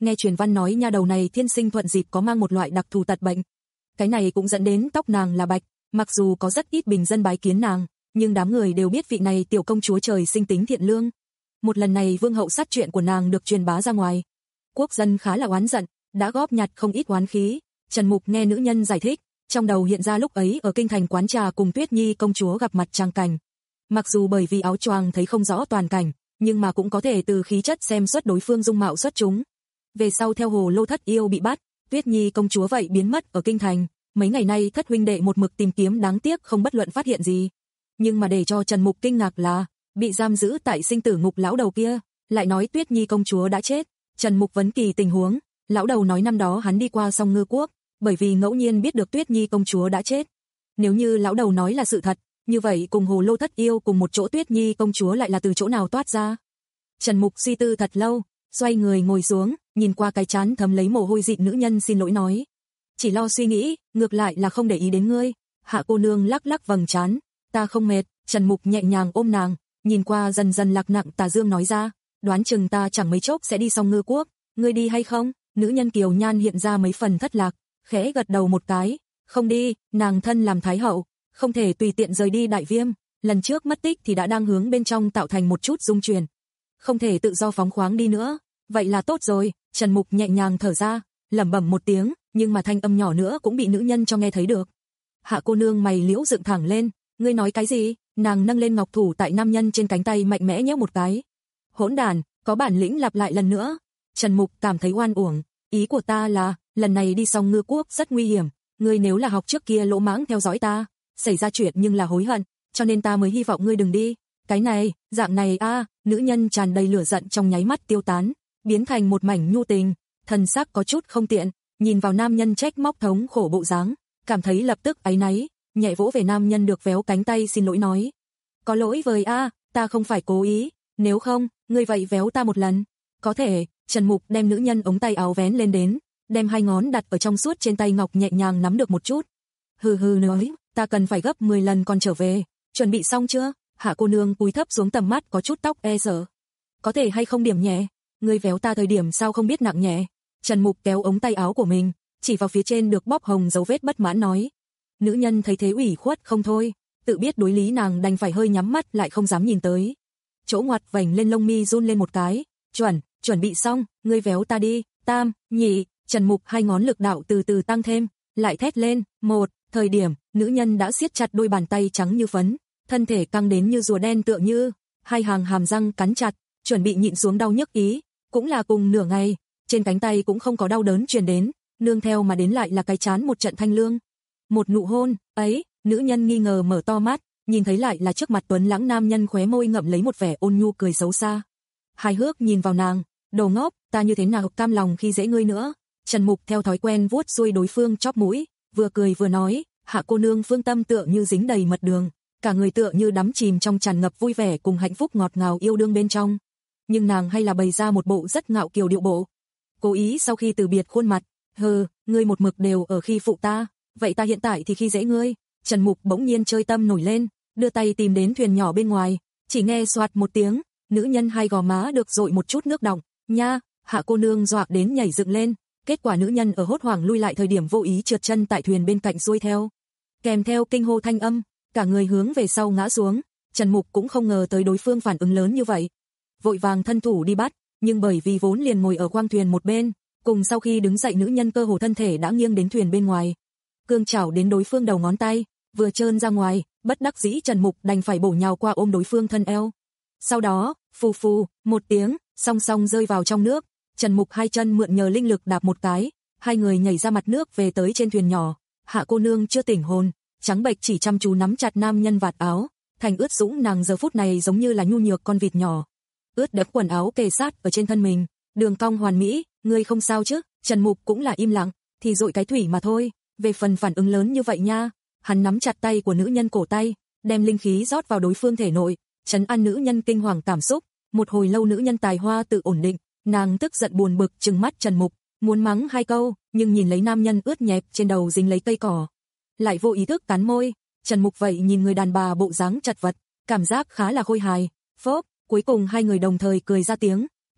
nghe truyền văn nói nha đầu này thiên sinh thuận dịp có mang một loại đặc thù tật bệnh. Cái này cũng dẫn đến tóc nàng là bạch, mặc dù có rất ít bình dân bái kiến nàng, nhưng đám người đều biết vị này tiểu công chúa trời sinh tính thiện lương. Một lần này vương hậu sát chuyện của nàng được truyền bá ra ngoài. Quốc dân khá là oán giận, đã góp nhặt không ít oán khí. Trần Mục nghe nữ nhân giải thích, trong đầu hiện ra lúc ấy ở kinh thành quán trà cùng Tuyết Nhi công chúa gặp mặt trang cảnh. Mặc dù bởi vì áo choàng thấy không rõ toàn cảnh, nhưng mà cũng có thể từ khí chất xem xuất đối phương dung mạo xuất chúng. Về sau theo Hồ Lô Thất Yêu bị bắt, Tuyết Nhi công chúa vậy biến mất ở kinh thành, mấy ngày nay thất huynh đệ một mực tìm kiếm đáng tiếc không bất luận phát hiện gì. Nhưng mà để cho Trần Mục kinh ngạc là, bị giam giữ tại sinh tử ngục lão đầu kia, lại nói Tuyết Nhi công chúa đã chết. Trần Mục vấn kỳ tình huống, lão đầu nói năm đó hắn đi qua Song Ngư Quốc, bởi vì ngẫu nhiên biết được Tuyết Nhi công chúa đã chết. Nếu như lão đầu nói là sự thật, như vậy cùng Hồ Lô Thất Yêu cùng một chỗ Tuyết Nhi công chúa lại là từ chỗ nào toát ra? Trần Mục suy tư thật lâu, xoay người ngồi xuống, nhìn qua cái trán thấm lấy mồ hôi dị nữ nhân xin lỗi nói. Chỉ lo suy nghĩ, ngược lại là không để ý đến ngươi. Hạ cô nương lắc lắc vầng trán, ta không mệt. Trần Mục nhẹ nhàng ôm nàng, nhìn qua dần dần lạc nặng tà dương nói ra, đoán chừng ta chẳng mấy chốc sẽ đi Song Ngư Quốc, ngươi đi hay không? Nữ nhân kiều nhan hiện ra mấy phần thất lạc, khẽ gật đầu một cái, không đi, nàng thân làm thái hậu, không thể tùy tiện rời đi Đại Viêm, lần trước mất tích thì đã đang hướng bên trong tạo thành một chút dung chuyển, không thể tự do phóng khoáng đi nữa, vậy là tốt rồi. Trần Mục nhẹ nhàng thở ra, lẩm bẩm một tiếng, nhưng mà thanh âm nhỏ nữa cũng bị nữ nhân cho nghe thấy được. Hạ cô nương mày liễu dựng thẳng lên, ngươi nói cái gì? Nàng nâng lên ngọc thủ tại nam nhân trên cánh tay mạnh mẽ nhéo một cái. Hỗn đàn, có bản lĩnh lặp lại lần nữa. Trần Mục cảm thấy oan uổng, ý của ta là, lần này đi Song Ngư Quốc rất nguy hiểm, ngươi nếu là học trước kia lỗ mãng theo dõi ta, xảy ra chuyện nhưng là hối hận, cho nên ta mới hy vọng ngươi đừng đi. Cái này, dạng này a, à, nữ nhân tràn đầy lửa giận trong nháy mắt tiêu tán, biến thành một mảnh nhu tình, thần sắc có chút không tiện, nhìn vào nam nhân trách móc thống khổ bộ dáng, cảm thấy lập tức áy náy, nhẹ vỗ về nam nhân được véo cánh tay xin lỗi nói. Có lỗi với a, à, ta không phải cố ý, nếu không, ngươi vậy véo ta một lần. Có thể. Trần Mục đem nữ nhân ống tay áo vén lên đến, đem hai ngón đặt ở trong suốt trên tay ngọc nhẹ nhàng nắm được một chút. Hừ hừ nói, ta cần phải gấp mười lần còn trở về, chuẩn bị xong chưa? Hạ cô nương cúi thấp xuống tầm mắt có chút tóc e sợ. Có thể hay không điểm nhẹ, ngươi véo ta thời điểm sao không biết nặng nhẹ. Trần Mục kéo ống tay áo của mình, chỉ vào phía trên được bóp hồng dấu vết bất mãn nói. Nữ nhân thấy thế ủy khuất không thôi, tự biết đối lý nàng đành phải hơi nhắm mắt lại không dám nhìn tới. Chỗ ngoặt vành lên lông mi run lên một cái, chuẩn, chuẩn bị xong, ngươi véo ta đi. Tam, nhị, Trần Mục hai ngón lực đạo từ từ tăng thêm, lại thét lên, một, thời điểm, nữ nhân đã siết chặt đôi bàn tay trắng như phấn, thân thể căng đến như rùa đen tựa như, hai hàng hàm răng cắn chặt, chuẩn bị nhịn xuống đau nhức ý, cũng là cùng nửa ngày, trên cánh tay cũng không có đau đớn truyền đến, nương theo mà đến lại là cái chán một trận thanh lương. Một nụ hôn, ấy, nữ nhân nghi ngờ mở to mắt, nhìn thấy lại là trước mặt tuấn lãng nam nhân khóe môi ngậm lấy một vẻ ôn nhu cười xấu xa. Hài hước nhìn vào nàng, đồ ngốc, ta như thế nào cam lòng khi dễ ngươi nữa. Trần Mục theo thói quen vuốt xuôi đối phương chóp mũi, vừa cười vừa nói, Hạ cô nương phương tâm tựa như dính đầy mật đường, cả người tựa như đắm chìm trong tràn ngập vui vẻ cùng hạnh phúc ngọt ngào yêu đương bên trong. Nhưng nàng hay là bày ra một bộ rất ngạo kiều điệu bộ. Cố ý sau khi từ biệt khuôn mặt, hừ, ngươi một mực đều ở khi phụ ta, vậy ta hiện tại thì khi dễ ngươi. Trần Mục bỗng nhiên chơi tâm nổi lên, đưa tay tìm đến thuyền nhỏ bên ngoài, chỉ nghe xoạt một tiếng, nữ nhân hai gò má được dội một chút nước đọng, nha. Hạ cô nương dọa đến nhảy dựng lên, kết quả nữ nhân ở hốt hoảng lui lại thời điểm vô ý trượt chân tại thuyền bên cạnh xuôi theo, kèm theo kinh hô thanh âm, cả người hướng về sau ngã xuống. Trần Mục cũng không ngờ tới đối phương phản ứng lớn như vậy, vội vàng thân thủ đi bắt, nhưng bởi vì vốn liền ngồi ở khoang thuyền một bên, cùng sau khi đứng dậy nữ nhân cơ hồ thân thể đã nghiêng đến thuyền bên ngoài, cương chảo đến đối phương đầu ngón tay, vừa trơn ra ngoài, bất đắc dĩ Trần Mục đành phải bổ nhào qua ôm đối phương thân eo. Sau đó, phù phù, một tiếng, song song rơi vào trong nước. Trần Mục hai chân mượn nhờ linh lực đạp một cái, hai người nhảy ra mặt nước về tới trên thuyền nhỏ. Hạ cô nương chưa tỉnh hồn, trắng bệch chỉ chăm chú nắm chặt nam nhân vạt áo, thành ướt sũng nàng giờ phút này giống như là nhu nhược con vịt nhỏ, ướt đẫm quần áo kề sát ở trên thân mình, đường cong hoàn mỹ. Ngươi không sao chứ? Trần Mục cũng là im lặng, thì dội cái thủy mà thôi, về phần phản ứng lớn như vậy nha. Hắn nắm chặt tay của nữ nhân cổ tay, đem linh khí rót vào đối phương thể nội, trấn an nữ nhân kinh hoàng cảm xúc. Một hồi lâu nữ nhân tài hoa tự ổn định, nàng tức giận buồn bực trừng mắt Trần Mục, muốn mắng hai câu, nhưng nhìn lấy nam nhân ướt nhẹp trên đầu dính lấy cây cỏ, lại vô ý thức cắn môi. Trần Mục vậy nhìn người đàn bà bộ dáng chật vật, cảm giác khá là khôi hài. Phốp, cuối cùng hai người đồng thời cười ra tiếng.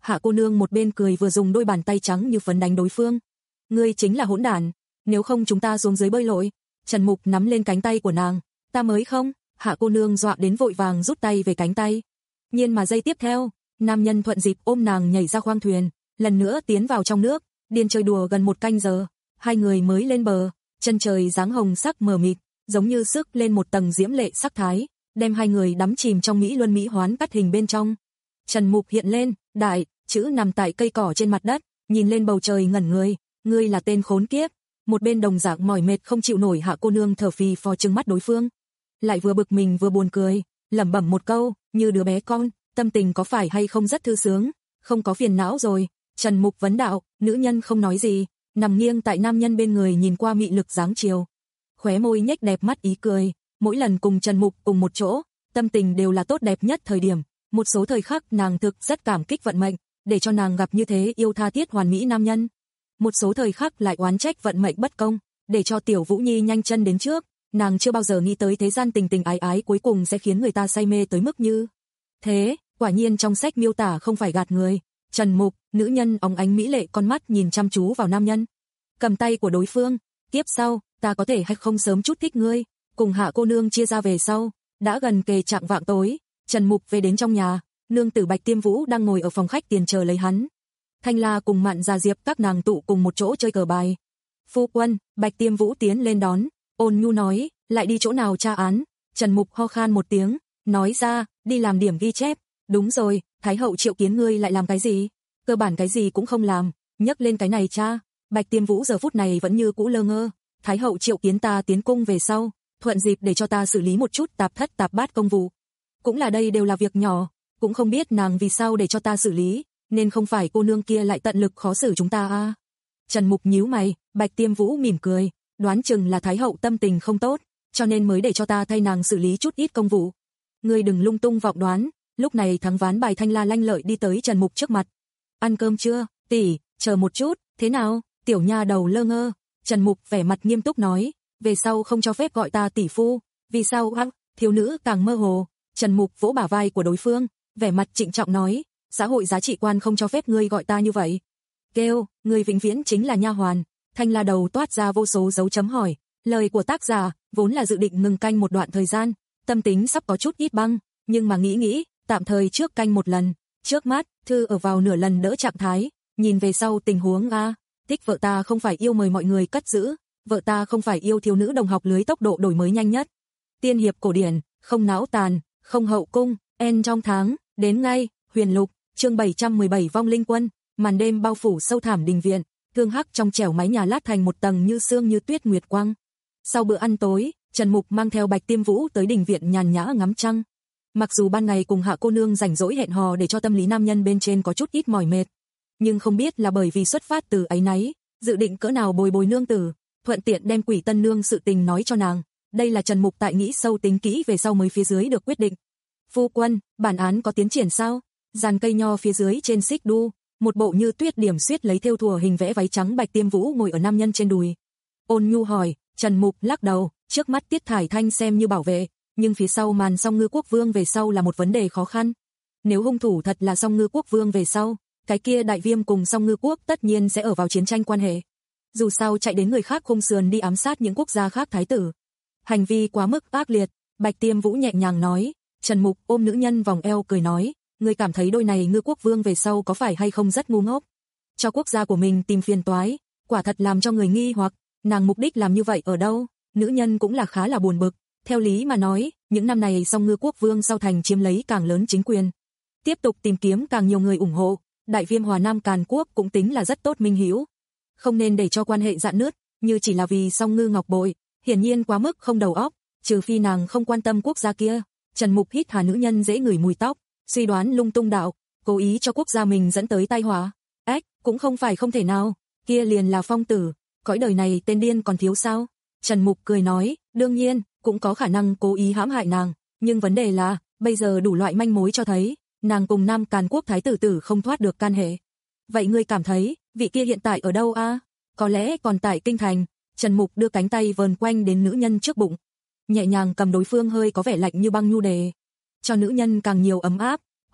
Hạ cô nương một bên cười vừa dùng đôi bàn tay trắng như phấn đánh đối phương. Ngươi chính là hỗn đản, nếu không chúng ta xuống dưới bơi lội. Trần Mục nắm lên cánh tay của nàng, ta mới không. Hạ cô nương dọa đến vội vàng rút tay về cánh tay. Nhưng mà giây tiếp theo, nam nhân thuận dịp ôm nàng nhảy ra khoang thuyền, lần nữa tiến vào trong nước, điên chơi đùa gần một canh giờ, hai người mới lên bờ, chân trời dáng hồng sắc mờ mịt, giống như sức lên một tầng diễm lệ sắc thái, đem hai người đắm chìm trong mỹ luân mỹ hoán cắt hình bên trong. Trần Mục hiện lên, đại, chữ nằm tại cây cỏ trên mặt đất, nhìn lên bầu trời ngẩn người, ngươi là tên khốn kiếp. Một bên đồng dạng mỏi mệt không chịu nổi Hạ cô nương thở phì phò trừng mắt đối phương, lại vừa bực mình vừa buồn cười, lẩm bẩm một câu, như đứa bé con, tâm tình có phải hay không rất thư sướng, không có phiền não rồi. Trần Mục vấn đạo, nữ nhân không nói gì, nằm nghiêng tại nam nhân bên người nhìn qua mị lực dáng chiều, khóe môi nhếch đẹp mắt ý cười, mỗi lần cùng Trần Mục cùng một chỗ, tâm tình đều là tốt đẹp nhất thời điểm, một số thời khắc nàng thực rất cảm kích vận mệnh, để cho nàng gặp như thế yêu tha thiết hoàn mỹ nam nhân. Một số thời khắc lại oán trách vận mệnh bất công, để cho Tiểu Vũ Nhi nhanh chân đến trước, nàng chưa bao giờ nghĩ tới thế gian tình tình ái ái cuối cùng sẽ khiến người ta say mê tới mức như thế, quả nhiên trong sách miêu tả không phải gạt người. Trần Mục, nữ nhân óng ánh mỹ lệ con mắt nhìn chăm chú vào nam nhân, cầm tay của đối phương, tiếp sau, ta có thể hay không sớm chút thích ngươi. Cùng Hạ cô nương chia ra về sau, đã gần kề chạng vạng tối, Trần Mục về đến trong nhà, nương tử Bạch Tiêm Vũ đang ngồi ở phòng khách tiền chờ lấy hắn. Thanh La cùng Mạn Gia Diệp các nàng tụ cùng một chỗ chơi cờ bài. Phu quân, Bạch Tiêm Vũ tiến lên đón, ôn nhu nói, lại đi chỗ nào tra án. Trần Mục ho khan một tiếng, nói ra, đi làm điểm ghi chép. Đúng rồi, Thái hậu triệu kiến ngươi lại làm cái gì? Cơ bản cái gì cũng không làm, nhắc lên cái này cha. Bạch Tiêm Vũ giờ phút này vẫn như cũ lơ ngơ. Thái hậu triệu kiến ta tiến cung về sau, thuận dịp để cho ta xử lý một chút tạp thất tạp bát công vụ. Cũng là đây đều là việc nhỏ, cũng không biết nàng vì sao để cho ta xử lý, nên không phải cô nương kia lại tận lực khó xử chúng ta à. Trần Mục nhíu mày, Bạch Tiêm Vũ mỉm cười, đoán chừng là Thái hậu tâm tình không tốt, cho nên mới để cho ta thay nàng xử lý chút ít công vụ. Ngươi đừng lung tung vọng đoán. Lúc này thắng ván bài Thanh La lanh lợi đi tới Trần Mục trước mặt. Ăn cơm chưa, tỷ, chờ một chút, thế nào? Tiểu nha đầu lơ ngơ. Trần Mục vẻ mặt nghiêm túc nói, về sau không cho phép gọi ta tỷ phu. Vì sao? Hăng, thiếu nữ càng mơ hồ. Trần Mục vỗ bả vai của đối phương, vẻ mặt trịnh trọng nói, xã hội giá trị quan không cho phép ngươi gọi ta như vậy. Kêu, ngươi vĩnh viễn chính là nha hoàn. Thanh La đầu toát ra vô số dấu chấm hỏi. Lời của tác giả vốn là dự định ngừng canh một đoạn thời gian, tâm tính sắp có chút ít băng, nhưng mà nghĩ nghĩ, tạm thời trước canh một lần. Trước mắt, thư ở vào nửa lần đỡ trạng thái, nhìn về sau tình huống a, thích vợ ta không phải yêu mời mọi người cất giữ, vợ ta không phải yêu thiếu nữ đồng học lưới tốc độ đổi mới nhanh nhất. Tiên hiệp cổ điển, không não tàn, không hậu cung, en trong tháng, đến ngay, Huyền Lục, chương bảy trăm mười bảy vong linh quân, màn đêm bao phủ sâu thẳm đình viện, thương hắc trong trẻo mái nhà lát thành một tầng như sương như tuyết nguyệt quang. Sau bữa ăn tối, Trần Mục mang theo Bạch Tiêm Vũ tới đình viện nhàn nhã ngắm trăng. Mặc dù ban ngày cùng Hạ cô nương rảnh rỗi hẹn hò để cho tâm lý nam nhân bên trên có chút ít mỏi mệt, nhưng không biết là bởi vì xuất phát từ áy náy, dự định cỡ nào bồi bồi nương tử, thuận tiện đem Quỷ Tân nương sự tình nói cho nàng. Đây là Trần Mục tại nghĩ sâu tính kỹ về sau mới phía dưới được quyết định. Phu quân, bản án có tiến triển sao? Giàn cây nho phía dưới trên xích đu, một bộ như tuyết điểm xuyết lấy thêu thùa hình vẽ váy trắng Bạch Tiêm Vũ ngồi ở nam nhân trên đùi. Ôn nhu hỏi. Trần Mục lắc đầu, trước mắt Tiết Thải Thanh xem như bảo vệ, nhưng phía sau màn Song Ngư Quốc Vương về sau là một vấn đề khó khăn. Nếu hung thủ thật là Song Ngư Quốc Vương về sau, cái kia Đại Viêm cùng Song Ngư Quốc tất nhiên sẽ ở vào chiến tranh quan hệ. Dù sao chạy đến người khác khung sườn đi ám sát những quốc gia khác thái tử, hành vi quá mức ác liệt. Bạch Tiêm Vũ nhẹ nhàng nói. Trần Mục ôm nữ nhân vòng eo cười nói, ngươi cảm thấy đôi này Ngư Quốc Vương về sau có phải hay không rất ngu ngốc, cho quốc gia của mình tìm phiền toái, quả thật làm cho người nghi hoặc. Nàng mục đích làm như vậy ở đâu? Nữ nhân cũng là khá là buồn bực. Theo lý mà nói, những năm này Song Ngư Quốc Vương sau thành chiếm lấy càng lớn chính quyền, tiếp tục tìm kiếm càng nhiều người ủng hộ, Đại Viêm Hòa Nam Càn Quốc cũng tính là rất tốt minh hữu, không nên để cho quan hệ rạn nứt, như chỉ là vì Song Ngư Ngọc Bội, hiển nhiên quá mức không đầu óc, trừ phi nàng không quan tâm quốc gia kia. Trần Mục hít hà nữ nhân dễ ngửi mùi tóc, suy đoán lung tung đạo, cố ý cho quốc gia mình dẫn tới tai họa. Ếch, cũng không phải không thể nào, kia liền là phong tử, cõi đời này tên điên còn thiếu sao? Trần Mục cười nói, đương nhiên, cũng có khả năng cố ý hãm hại nàng, nhưng vấn đề là, bây giờ đủ loại manh mối cho thấy, nàng cùng Nam Càn Quốc thái tử tử không thoát được can hệ. Vậy ngươi cảm thấy, vị kia hiện tại ở đâu a? À? Có lẽ còn tại kinh thành. Trần Mục đưa cánh tay vờn quanh đến nữ nhân trước bụng, nhẹ nhàng cầm đối phương hơi có vẻ lạnh như băng nhu đề, cho nữ nhân càng nhiều ấm áp.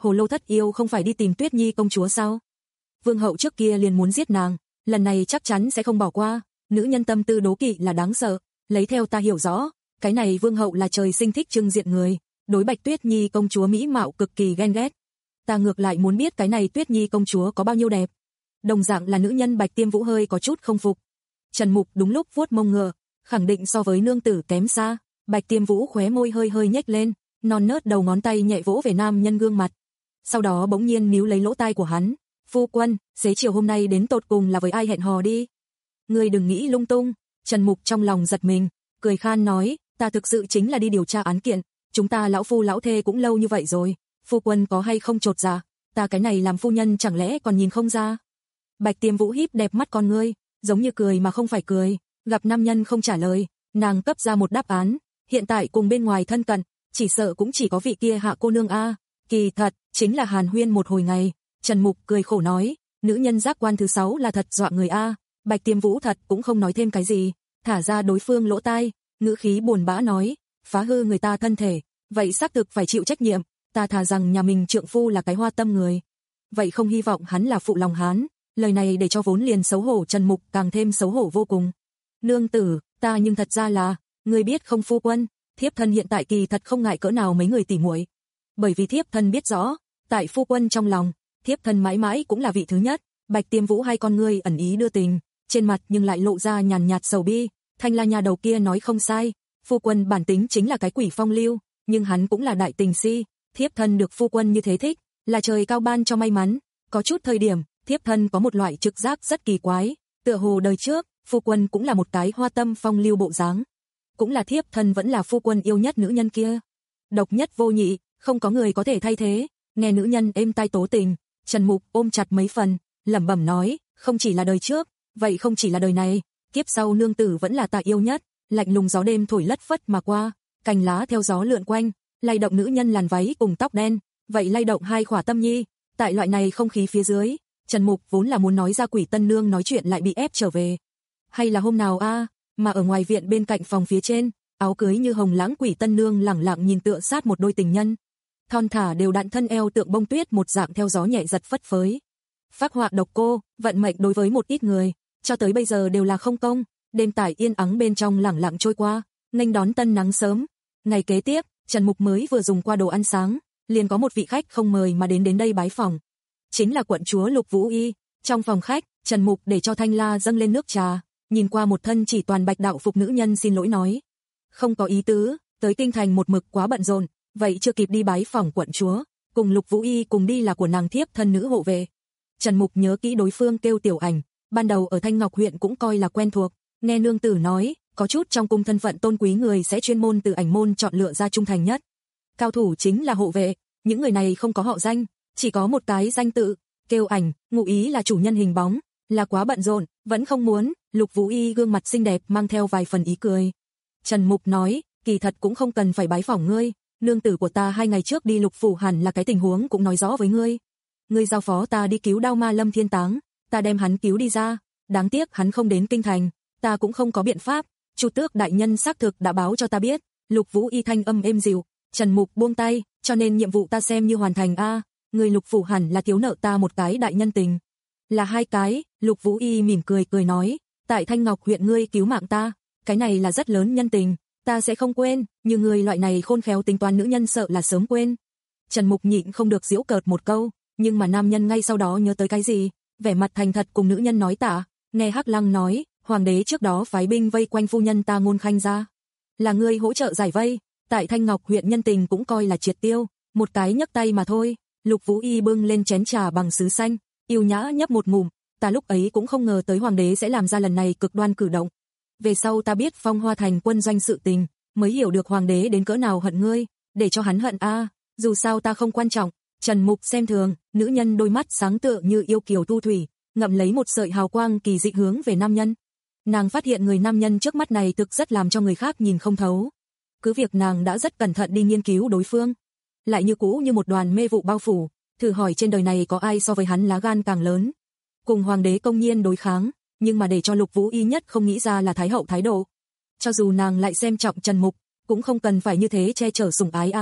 Hồ Lô Thất Yêu không phải đi tìm Tuyết Nhi công chúa sao? Vương hậu trước kia liền muốn giết nàng, lần này chắc chắn sẽ không bỏ qua. Nữ nhân tâm tư đố kỵ là đáng sợ, lấy theo ta hiểu rõ, cái này Vương hậu là trời sinh thích trưng diện người, đối Bạch Tuyết Nhi công chúa mỹ mạo cực kỳ ghen ghét. Ta ngược lại muốn biết cái này Tuyết Nhi công chúa có bao nhiêu đẹp. Đồng dạng là nữ nhân Bạch Tiêm Vũ hơi có chút không phục. Trần Mục đúng lúc vuốt mông ngựa, khẳng định so với nương tử kém xa. Bạch Tiêm Vũ khóe môi hơi hơi nhếch lên, non nớt đầu ngón tay nhẹ vỗ về nam nhân gương mặt. Sau đó bỗng nhiên níu lấy lỗ tai của hắn, "Phu quân, xế chiều hôm nay đến tột cùng là với ai hẹn hò đi?" "Ngươi đừng nghĩ lung tung." Trần Mục trong lòng giật mình, cười khan nói, "Ta thực sự chính là đi điều tra án kiện, chúng ta lão phu lão thê cũng lâu như vậy rồi, phu quân có hay không chột dạ, ta cái này làm phu nhân chẳng lẽ còn nhìn không ra?" Bạch Tiêm Vũ híp đẹp mắt con ngươi, giống như cười mà không phải cười, gặp nam nhân không trả lời, nàng cấp ra một đáp án, hiện tại cùng bên ngoài thân cận, chỉ sợ cũng chỉ có vị kia Hạ cô nương a. Kỳ thật, chính là hàn huyên một hồi ngày. Trần Mục cười khổ nói, nữ nhân giác quan thứ sáu là thật dọa người a. Bạch Tiêm Vũ thật cũng không nói thêm cái gì, thả ra đối phương lỗ tai, ngữ khí buồn bã nói, phá hư người ta thân thể, vậy xác thực phải chịu trách nhiệm, ta thà rằng nhà mình trượng phu là cái hoa tâm người, vậy không hy vọng hắn là phụ lòng hán. Lời này để cho vốn liền xấu hổ Trần Mục càng thêm xấu hổ vô cùng. Nương tử, ta nhưng thật ra là, ngươi biết không phu quân, thiếp thân hiện tại kỳ thật không ngại cỡ nào mấy người tỉ muội, bởi vì thiếp thân biết rõ, tại phu quân trong lòng, thiếp thân mãi mãi cũng là vị thứ nhất. Bạch Tiêm Vũ hai con ngươi ẩn ý đưa tình, trên mặt nhưng lại lộ ra nhàn nhạt sầu bi. Thanh La nhà đầu kia nói không sai, phu quân bản tính chính là cái quỷ phong lưu, nhưng hắn cũng là đại tình si, thiếp thân được phu quân như thế thích, là trời cao ban cho may mắn. Có chút thời điểm, thiếp thân có một loại trực giác rất kỳ quái, tựa hồ đời trước, phu quân cũng là một cái hoa tâm phong lưu bộ dáng, cũng là thiếp thân vẫn là phu quân yêu nhất nữ nhân kia, độc nhất vô nhị, không có người có thể thay thế. Nghe nữ nhân êm tai tố tình, Trần Mục ôm chặt mấy phần, lẩm bẩm nói, không chỉ là đời trước, vậy không chỉ là đời này, kiếp sau nương tử vẫn là ta yêu nhất. Lạnh lùng gió đêm thổi lất phất mà qua, cành lá theo gió lượn quanh, lay động nữ nhân làn váy cùng tóc đen, vậy lay động hai khỏa tâm nhi. Tại loại này không khí phía dưới, Trần Mục vốn là muốn nói ra quỷ tân nương nói chuyện lại bị ép trở về. Hay là hôm nào a, à, mà ở ngoài viện bên cạnh phòng phía trên, áo cưới như hồng lãng quỷ tân nương lẳng lặng nhìn tựa sát một đôi tình nhân. Thon thả đều đặn thân eo tượng bông tuyết một dạng theo gió nhẹ giật phất phới. Phác họa độc cô, vận mệnh đối với một ít người, cho tới bây giờ đều là không công. Đêm tải yên ắng bên trong lẳng lặng trôi qua, nghênh đón tân nắng sớm. Ngày kế tiếp, Trần Mục mới vừa dùng qua đồ ăn sáng, liền có một vị khách không mời mà đến đến đây bái phòng. Chính là quận chúa Lục Vũ Y. Trong phòng khách, Trần Mục để cho Thanh La dâng lên nước trà, nhìn qua một thân chỉ toàn bạch đạo phục nữ nhân xin lỗi nói, không có ý tứ, tới kinh thành một mực quá bận rộn, vậy chưa kịp đi bái phòng quận chúa, cùng Lục Vũ Y cùng đi là của nàng thiếp thân nữ hộ vệ. Trần Mục nhớ kỹ đối phương kêu Tiểu Ảnh, ban đầu ở Thanh Ngọc huyện cũng coi là quen thuộc, nghe nương tử nói, có chút trong cung thân phận tôn quý người sẽ chuyên môn từ ảnh môn chọn lựa ra trung thành nhất. Cao thủ chính là hộ vệ, những người này không có họ danh, chỉ có một cái danh tự, kêu Ảnh, ngụ ý là chủ nhân hình bóng, là quá bận rộn, vẫn không muốn. Lục Vũ Y gương mặt xinh đẹp mang theo vài phần ý cười. Trần Mục nói, kỳ thật cũng không cần phải bái phỏng ngươi, nương tử của ta hai ngày trước đi Lục phủ hẳn là cái tình huống cũng nói rõ với ngươi. Ngươi giao phó ta đi cứu Đao Ma Lâm Thiên Táng, ta đem hắn cứu đi ra, đáng tiếc hắn không đến kinh thành, ta cũng không có biện pháp, Chu Tước đại nhân xác thực đã báo cho ta biết. Lục Vũ Y thanh âm êm dịu. Trần Mục buông tay, cho nên nhiệm vụ ta xem như hoàn thành a, à, người Lục phủ hẳn là thiếu nợ ta một cái đại nhân tình. Là hai cái. Lục Vũ Y mỉm cười cười nói, tại Thanh Ngọc huyện ngươi cứu mạng ta, cái này là rất lớn nhân tình, ta sẽ không quên, như người loại này khôn khéo tính toán nữ nhân sợ là sớm quên. Trần Mục nhịn không được giễu cợt một câu, nhưng mà nam nhân ngay sau đó nhớ tới cái gì, vẻ mặt thành thật cùng nữ nhân nói tạ. Nghe Hắc Lăng nói, hoàng đế trước đó phái binh vây quanh phu nhân ta Ngôn Khanh ra, là ngươi hỗ trợ giải vây, tại Thanh Ngọc huyện nhân tình cũng coi là triệt tiêu, một cái nhấc tay mà thôi. Lục Vũ Y bưng lên chén trà bằng sứ xanh, yêu nhã nhấp một ngụm, ta lúc ấy cũng không ngờ tới hoàng đế sẽ làm ra lần này cực đoan cử động. Về sau ta biết Phong Hoa thành quân doanh sự tình, mới hiểu được hoàng đế đến cỡ nào hận ngươi, để cho hắn hận a, à, dù sao ta không quan trọng. Trần Mục xem thường, nữ nhân đôi mắt sáng tựa như yêu kiều thu thủy, ngậm lấy một sợi hào quang kỳ dị hướng về nam nhân. Nàng phát hiện người nam nhân trước mắt này thực rất làm cho người khác nhìn không thấu. Cứ việc nàng đã rất cẩn thận đi nghiên cứu đối phương, lại như cũ như một đoàn mê vụ bao phủ, thử hỏi trên đời này có ai so với hắn lá gan càng lớn. Cùng hoàng đế công nhiên đối kháng, nhưng mà để cho Lục Vũ Y nhất không nghĩ ra là thái hậu thái độ. Cho dù nàng lại xem trọng Trần Mục, cũng không cần phải như thế che chở sủng ái a. À.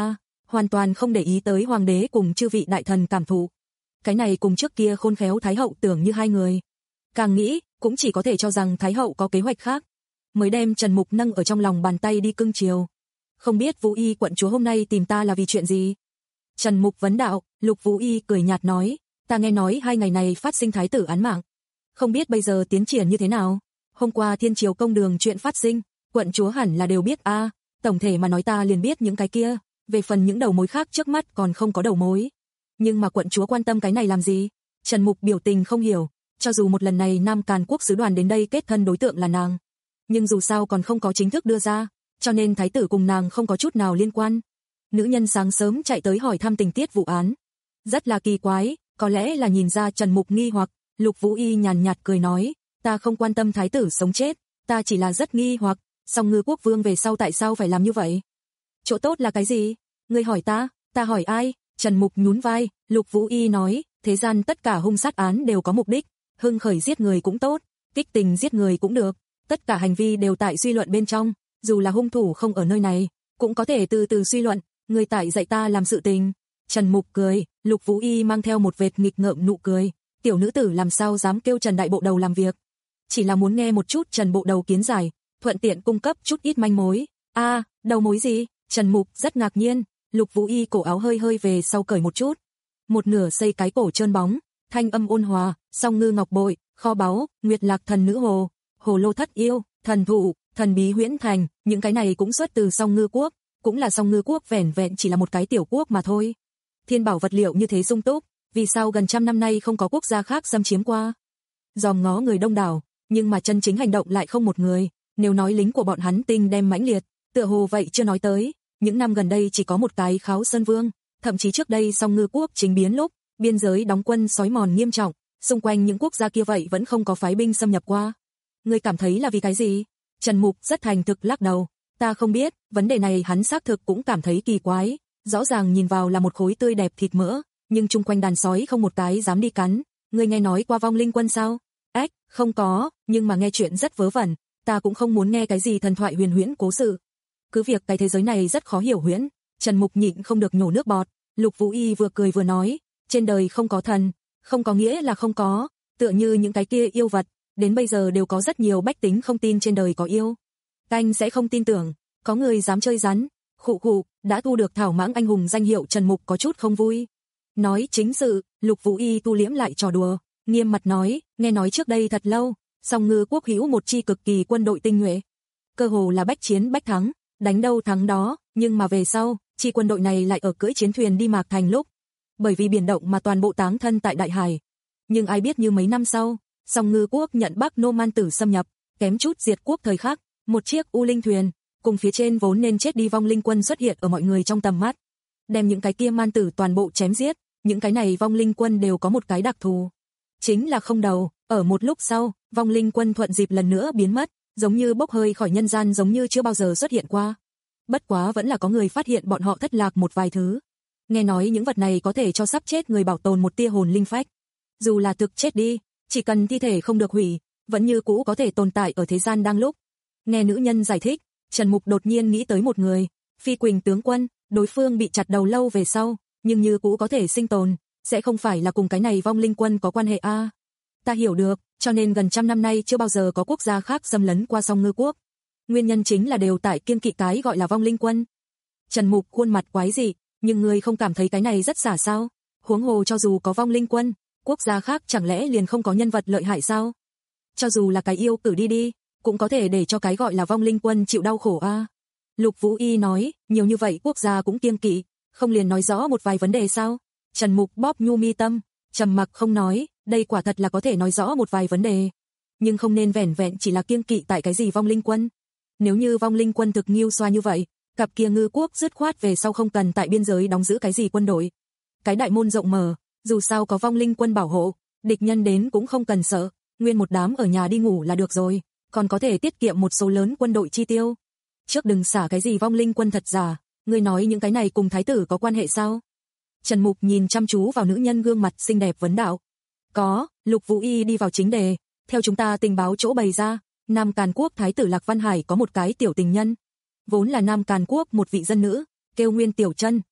hoàn toàn không để ý tới hoàng đế cùng chư vị đại thần cảm thụ. Cái này cùng trước kia khôn khéo thái hậu tưởng như hai người. Càng nghĩ, cũng chỉ có thể cho rằng thái hậu có kế hoạch khác, mới đem Trần Mục nâng ở trong lòng bàn tay đi cưng chiều. Không biết Vũ Y quận chúa hôm nay tìm ta là vì chuyện gì? Trần Mục vấn đạo. Lục Vũ Y cười nhạt nói, ta nghe nói hai ngày này phát sinh thái tử án mạng. Không biết bây giờ tiến triển như thế nào? Hôm qua Thiên Triều công đường chuyện phát sinh, quận chúa hẳn là đều biết a. À, tổng thể mà nói ta liền biết những cái kia, về phần những đầu mối khác trước mắt còn không có đầu mối. Nhưng mà quận chúa quan tâm cái này làm gì? Trần Mục biểu tình không hiểu, cho dù một lần này Nam Càn Quốc sứ đoàn đến đây kết thân đối tượng là nàng, nhưng dù sao còn không có chính thức đưa ra, cho nên thái tử cùng nàng không có chút nào liên quan. Nữ nhân sáng sớm chạy tới hỏi thăm tình tiết vụ án. Rất là kỳ quái, có lẽ là nhìn ra Trần Mục nghi hoặc, Lục Vũ Y nhàn nhạt cười nói, ta không quan tâm thái tử sống chết, ta chỉ là rất nghi hoặc, Song Ngư quốc vương về sau tại sao phải làm như vậy? Chỗ tốt là cái gì? Ngươi hỏi ta, ta hỏi ai? Trần Mục nhún vai, Lục Vũ Y nói, thế gian tất cả hung sát án đều có mục đích, hưng khởi giết người cũng tốt, kích tình giết người cũng được, tất cả hành vi đều tại suy luận bên trong, dù là hung thủ không ở nơi này, cũng có thể từ từ suy luận, người tại dạy ta làm sự tình. Trần Mục cười, Lục Vũ Y mang theo một vệt nghịch ngợm nụ cười, tiểu nữ tử làm sao dám kêu Trần đại bộ đầu làm việc, chỉ là muốn nghe một chút Trần bộ đầu kiến giải, thuận tiện cung cấp chút ít manh mối. A, à, đầu mối gì? Trần Mục rất ngạc nhiên. Lục Vũ Y cổ áo hơi hơi về sau cởi một chút, một nửa xây cái cổ trơn bóng, thanh âm ôn hòa, Song Ngư ngọc bội, kho báu, Nguyệt Lạc thần nữ hồ, hồ lô thất yêu, thần thụ, thần bí huyễn thành, những cái này cũng xuất từ Song Ngư quốc, cũng là Song Ngư quốc vẻn vẹn chỉ là một cái tiểu quốc mà thôi. Thiên bảo vật liệu như thế sung túc, vì sao gần trăm năm nay không có quốc gia khác xâm chiếm qua? Dòm ngó người đông đảo, nhưng mà chân chính hành động lại không một người, nếu nói lính của bọn hắn tinh đem mãnh liệt, tựa hồ vậy chưa nói tới. Những năm gần đây chỉ có một cái Kháo Sơn Vương, thậm chí trước đây Song Ngư quốc chính biến lúc, biên giới đóng quân xói mòn nghiêm trọng, xung quanh những quốc gia kia vậy vẫn không có phái binh xâm nhập qua. Ngươi cảm thấy là vì cái gì? Trần Mục rất thành thực lắc đầu, ta không biết, vấn đề này hắn xác thực cũng cảm thấy kỳ quái, rõ ràng nhìn vào là một khối tươi đẹp thịt mỡ, nhưng chung quanh đàn sói không một cái dám đi cắn. Ngươi nghe nói qua vong linh quân sao? Ếch, không có, nhưng mà nghe chuyện rất vớ vẩn, ta cũng không muốn nghe cái gì thần thoại huyền huyễn cố sự. Cứ việc cái thế giới này rất khó hiểu huyễn, Trần Mục nhịn không được nhổ nước bọt. Lục Vũ Y vừa cười vừa nói, trên đời không có thần, không có nghĩa là không có, tựa như những cái kia yêu vật, đến bây giờ đều có rất nhiều bách tính không tin trên đời có yêu. Canh sẽ không tin tưởng, có người dám chơi rắn, khụ khụ, đã thu được thảo mãng anh hùng danh hiệu. Trần Mục có chút không vui. Nói chính sự, Lục Vũ Y tu liễm lại trò đùa, nghiêm mặt nói, nghe nói trước đây thật lâu, Song Ngư quốc hữu một chi cực kỳ quân đội tinh nhuệ, cơ hồ là bách chiến bách thắng, đánh đâu thắng đó, nhưng mà về sau, chi quân đội này lại ở cưỡi chiến thuyền đi Mạc Thành lúc, bởi vì biển động mà toàn bộ táng thân tại đại hải. Nhưng ai biết như mấy năm sau, Song Ngư quốc nhận Bắc Nô Man tử xâm nhập, kém chút diệt quốc thời khắc, một chiếc U Linh thuyền, cùng phía trên vốn nên chết đi vong linh quân xuất hiện ở mọi người trong tầm mắt, đem những cái kia man tử toàn bộ chém giết. Những cái này vong linh quân đều có một cái đặc thù, chính là không đầu. Ở một lúc sau, vong linh quân thuận dịp lần nữa biến mất, giống như bốc hơi khỏi nhân gian, giống như chưa bao giờ xuất hiện qua. Bất quá vẫn là có người phát hiện bọn họ thất lạc một vài thứ. Nghe nói những vật này có thể cho sắp chết người bảo tồn một tia hồn linh phách. Dù là thực chết đi, chỉ cần thi thể không được hủy, vẫn như cũ có thể tồn tại ở thế gian đang lúc. Nghe nữ nhân giải thích, Trần Mục đột nhiên nghĩ tới một người, Phi Quỳnh tướng quân, đối phương bị chặt đầu lâu về sau, nhưng như cũ có thể sinh tồn, sẽ không phải là cùng cái này vong linh quân có quan hệ a? À, ta hiểu được, cho nên gần trăm năm nay chưa bao giờ có quốc gia khác xâm lấn qua Song Ngư quốc. Nguyên nhân chính là đều tại kiêng kỵ cái gọi là vong linh quân. Trần Mục khuôn mặt quái dị, nhưng người không cảm thấy cái này rất xả sao? Huống hồ cho dù có vong linh quân, quốc gia khác chẳng lẽ liền không có nhân vật lợi hại sao? Cho dù là cái yêu cử đi đi, cũng có thể để cho cái gọi là vong linh quân chịu đau khổ a. À, Lục Vũ Y nói, nhiều như vậy quốc gia cũng kiêng kỵ, không liền nói rõ một vài vấn đề sao? Trần Mục bóp nhu mi tâm, trầm mặc không nói, đây quả thật là có thể nói rõ một vài vấn đề, nhưng không nên vẻn vẹn chỉ là kiêng kỵ tại cái gì vong linh quân. Nếu như vong linh quân thực nghiêu xoa như vậy, cặp kia Ngư quốc dứt khoát về sau không cần tại biên giới đóng giữ cái gì quân đội. Cái đại môn rộng mở, dù sao có vong linh quân bảo hộ, địch nhân đến cũng không cần sợ, nguyên một đám ở nhà đi ngủ là được rồi, còn có thể tiết kiệm một số lớn quân đội chi tiêu. Trước đừng xả cái gì vong linh quân thật giả, ngươi nói những cái này cùng thái tử có quan hệ sao? Trần Mục nhìn chăm chú vào nữ nhân gương mặt xinh đẹp vấn đạo. Có, Lục Vũ Y đi vào chính đề, theo chúng ta tình báo chỗ bày ra, Nam Càn Quốc thái tử Lạc Văn Hải có một cái tiểu tình nhân, vốn là Nam Càn Quốc một vị dân nữ, kêu Nguyên Tiểu Chân,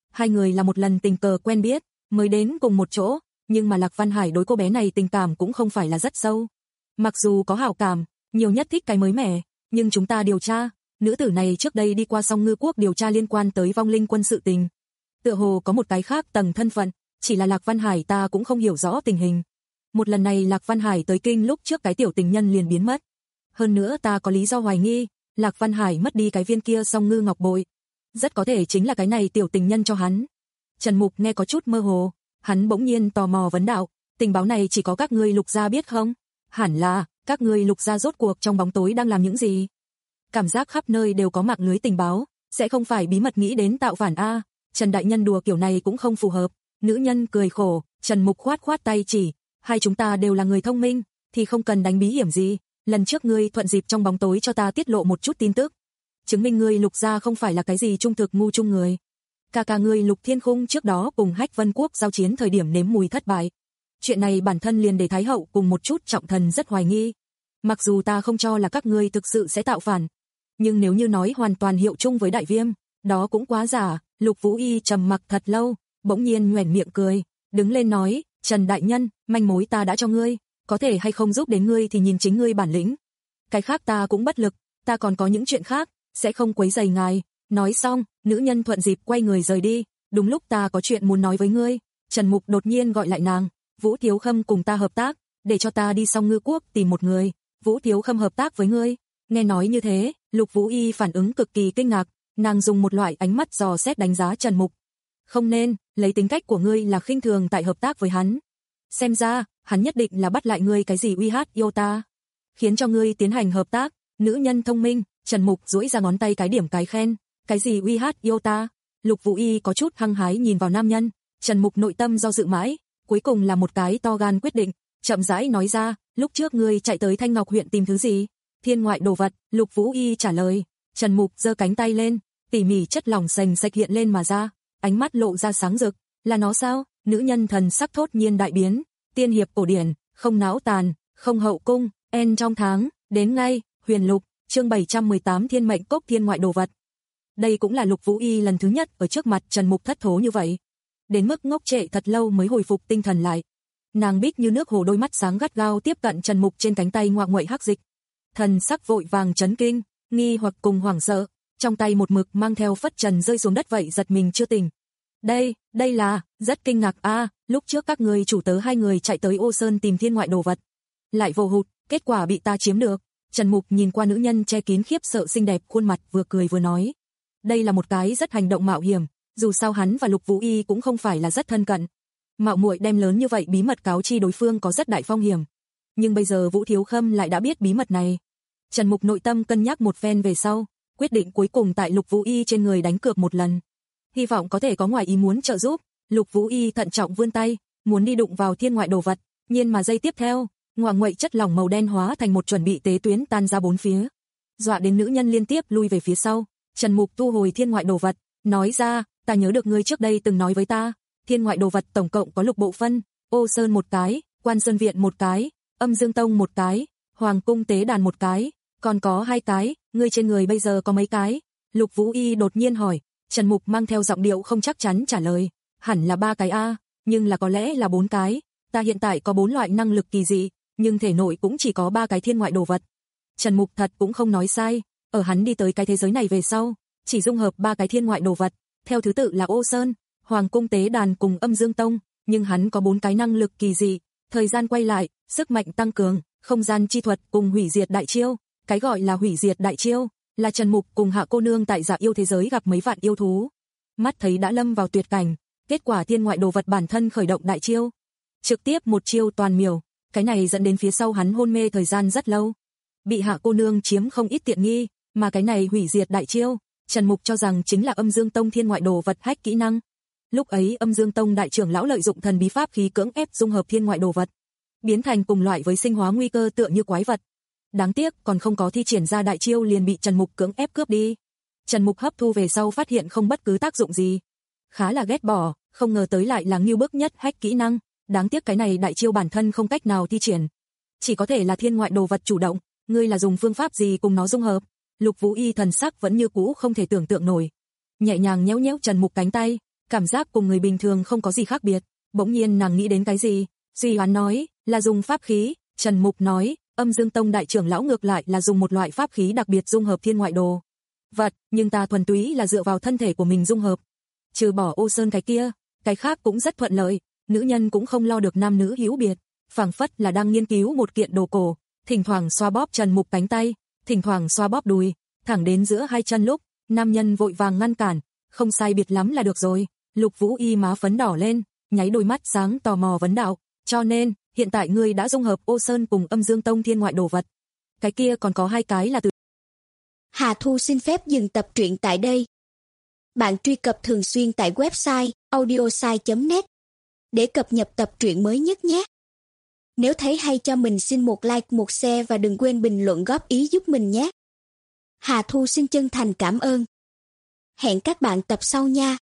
Hai người là một lần tình cờ quen biết, mới đến cùng một chỗ, nhưng mà Lạc Văn Hải đối cô bé này tình cảm cũng không phải là rất sâu. Mặc dù có hảo cảm, nhiều nhất thích cái mới mẻ, nhưng chúng ta điều tra, nữ tử này trước đây đi qua Song Ngư Quốc điều tra liên quan tới vong linh quân sự tình. Tựa hồ có một cái khác tầng thân phận, chỉ là Lạc Văn Hải ta cũng không hiểu rõ tình hình. Một lần này Lạc Văn Hải tới kinh lúc trước cái tiểu tình nhân liền biến mất. Hơn nữa ta có lý do hoài nghi, Lạc Văn Hải mất đi cái viên kia Song Ngư Ngọc Bội. Rất có thể chính là cái này tiểu tình nhân cho hắn. Trần Mục nghe có chút mơ hồ, hắn bỗng nhiên tò mò vấn đạo, tình báo này chỉ có các ngươi Lục gia biết không? Hẳn là, các ngươi Lục gia rốt cuộc trong bóng tối đang làm những gì? Cảm giác khắp nơi đều có mạng lưới tình báo, sẽ không phải bí mật nghĩ đến tạo phản a? Trần đại nhân đùa kiểu này cũng không phù hợp. Nữ nhân cười khổ, Trần Mục khoát khoát tay chỉ, hai chúng ta đều là người thông minh, thì không cần đánh bí hiểm gì. Lần trước ngươi thuận dịp trong bóng tối cho ta tiết lộ một chút tin tức, chứng minh ngươi Lục gia không phải là cái gì trung thực ngu chung người. Ca ca ngươi Lục Thiên Khung trước đó cùng Hách Vân Quốc giao chiến thời điểm nếm mùi thất bại. Chuyện này bản thân liền để Thái hậu cùng một chút trọng thần rất hoài nghi. Mặc dù ta không cho là các ngươi thực sự sẽ tạo phản, nhưng nếu như nói hoàn toàn hiệu chung với Đại Viêm, đó cũng quá giả. Lục Vũ Y trầm mặc thật lâu, bỗng nhiên nhoẻn miệng cười, đứng lên nói, Trần đại nhân, manh mối ta đã cho ngươi, có thể hay không giúp đến ngươi thì nhìn chính ngươi bản lĩnh. Cái khác ta cũng bất lực, ta còn có những chuyện khác, sẽ không quấy rầy ngài. Nói xong, nữ nhân thuận dịp quay người rời đi, đúng lúc ta có chuyện muốn nói với ngươi. Trần Mục đột nhiên gọi lại nàng, Vũ Thiếu Khâm cùng ta hợp tác, để cho ta đi Song Ngư Quốc tìm một người. Vũ Thiếu Khâm hợp tác với ngươi? Nghe nói như thế, Lục Vũ Y phản ứng cực kỳ kinh ngạc, nàng dùng một loại ánh mắt dò xét đánh giá Trần Mục. Không nên, lấy tính cách của ngươi là khinh thường tại hợp tác với hắn. Xem ra, hắn nhất định là bắt lại ngươi cái gì uy hát yêu ta, khiến cho ngươi tiến hành hợp tác. Nữ nhân thông minh, Trần Mục duỗi ra ngón tay cái điểm cái khen, cái gì uy hát yêu ta. Lục Vũ Y có chút hăng hái nhìn vào nam nhân, Trần Mục nội tâm do dự mãi, cuối cùng là một cái to gan quyết định, chậm rãi nói ra, lúc trước ngươi chạy tới Thanh Ngọc huyện tìm thứ gì? Thiên ngoại đồ vật. Lục Vũ Y trả lời. Trần Mục giơ cánh tay lên, tỉ mỉ chất lỏng sành sạch hiện lên mà ra, ánh mắt lộ ra sáng rực. Là nó sao? Nữ nhân thần sắc thốt nhiên đại biến, tiên hiệp cổ điển, không não tàn, không hậu cung, en trong tháng, đến ngay. Huyền Lục, chương bảy trăm mười tám Thiên mệnh cốc thiên ngoại đồ vật. Đây cũng là Lục Vũ Y lần thứ nhất ở trước mặt Trần Mục thất thố như vậy, đến mức ngốc trệ thật lâu mới hồi phục tinh thần lại. Nàng bích như nước hồ đôi mắt sáng gắt gao tiếp cận Trần Mục trên cánh tay ngoạc nguậy hắc dịch, thần sắc vội vàng chấn kinh, nghi hoặc cùng hoảng sợ, trong tay một mực mang theo phất trần rơi xuống đất vậy giật mình chưa tỉnh. Đây, đây là, rất kinh ngạc a, à, lúc trước các người chủ tớ hai người chạy tới Ô Sơn tìm thiên ngoại đồ vật, lại vô hụt, kết quả bị ta chiếm được. Trần Mục nhìn qua nữ nhân che kín khiếp sợ xinh đẹp khuôn mặt vừa cười vừa nói. Đây là một cái rất hành động mạo hiểm, dù sao hắn và Lục Vũ Y cũng không phải là rất thân cận. Mạo muội đem lớn như vậy bí mật cáo chi đối phương có rất đại phong hiểm. Nhưng bây giờ Vũ Thiếu Khâm lại đã biết bí mật này. Trần Mục nội tâm cân nhắc một phen về sau, quyết định cuối cùng tại Lục Vũ Y trên người đánh cược một lần. Hy vọng có thể có ngoài ý muốn trợ giúp. Lục Vũ Y thận trọng vươn tay, muốn đi đụng vào thiên ngoại đồ vật, nhiên mà giây tiếp theo, ngoạng nguậy chất lỏng màu đen hóa thành một chuẩn bị tế tuyến tan ra bốn phía, dọa đến nữ nhân liên tiếp lui về phía sau. Trần Mục thu hồi thiên ngoại đồ vật, nói ra, ta nhớ được ngươi trước đây từng nói với ta, thiên ngoại đồ vật tổng cộng có lục bộ phân, Ô Sơn một cái, Quan Sơn viện một cái, Âm Dương Tông một cái, Hoàng cung tế đàn một cái, còn có hai cái, ngươi trên người bây giờ có mấy cái? Lục Vũ Y đột nhiên hỏi. Trần Mục mang theo giọng điệu không chắc chắn trả lời, hẳn là ba cái a, nhưng là có lẽ là bốn cái, ta hiện tại có bốn loại năng lực kỳ dị, nhưng thể nội cũng chỉ có ba cái thiên ngoại đồ vật. Trần Mục thật cũng không nói sai, ở hắn đi tới cái thế giới này về sau, chỉ dung hợp ba cái thiên ngoại đồ vật, theo thứ tự là Ô Sơn, Hoàng cung tế đàn cùng Âm Dương Tông, nhưng hắn có bốn cái năng lực kỳ dị, thời gian quay lại, sức mạnh tăng cường, không gian chi thuật cùng hủy diệt đại chiêu. Cái gọi là hủy diệt đại chiêu, là Trần Mục cùng Hạ cô nương tại Dạ Yêu thế giới gặp mấy vạn yêu thú, mắt thấy đã lâm vào tuyệt cảnh, kết quả thiên ngoại đồ vật bản thân khởi động đại chiêu, trực tiếp một chiêu toàn miểu, cái này dẫn đến phía sau hắn hôn mê thời gian rất lâu, bị Hạ cô nương chiếm không ít tiện nghi, mà cái này hủy diệt đại chiêu, Trần Mục cho rằng chính là Âm Dương Tông thiên ngoại đồ vật hack kỹ năng. Lúc ấy Âm Dương Tông đại trưởng lão lợi dụng thần bí pháp khí cưỡng ép dung hợp thiên ngoại đồ vật, biến thành cùng loại với sinh hóa nguy cơ tựa như quái vật. Đáng tiếc còn không có thi triển ra đại chiêu liền bị Trần Mục cưỡng ép cướp đi. Trần Mục hấp thu về sau phát hiện không bất cứ tác dụng gì, khá là ghét bỏ, không ngờ tới lại là ngưu bức nhất hack kỹ năng. Đáng tiếc cái này đại chiêu bản thân không cách nào thi triển, chỉ có thể là thiên ngoại đồ vật chủ động. Ngươi là dùng phương pháp gì cùng nó dung hợp? Lục Vũ Y thần sắc vẫn như cũ không thể tưởng tượng nổi, nhẹ nhàng nhéo nhéo Trần Mục cánh tay, cảm giác cùng người bình thường không có gì khác biệt. Bỗng nhiên nàng nghĩ đến cái gì, Duy Hoán nói, là dùng pháp khí, Trần Mục nói, Âm Dương Tông đại trưởng lão ngược lại là dùng một loại pháp khí đặc biệt dung hợp thiên ngoại đồ vật, nhưng ta thuần túy là dựa vào thân thể của mình dung hợp. Trừ bỏ Ô Sơn cái kia, cái khác cũng rất thuận lợi, nữ nhân cũng không lo được nam nữ hữu biệt, phảng phất là đang nghiên cứu một kiện đồ cổ, thỉnh thoảng xoa bóp Trần Mục cánh tay, thỉnh thoảng xoa bóp đùi, thẳng đến giữa hai chân lúc, nam nhân vội vàng ngăn cản, không sai biệt lắm là được rồi. Lục Vũ Y má phấn đỏ lên, nháy đôi mắt sáng tò mò vấn đạo, cho nên, hiện tại ngươi đã dung hợp Ô Sơn cùng Âm Dương Tông thiên ngoại đồ vật. Cái kia còn có hai cái là từ... Hà Thu xin phép dừng tập truyện tại đây. Bạn truy cập thường xuyên tại website audiosai chấm net để cập nhật tập truyện mới nhất nhé. Nếu thấy hay cho mình xin một like, một share và đừng quên bình luận góp ý giúp mình nhé. Hà Thu xin chân thành cảm ơn. Hẹn các bạn tập sau nha.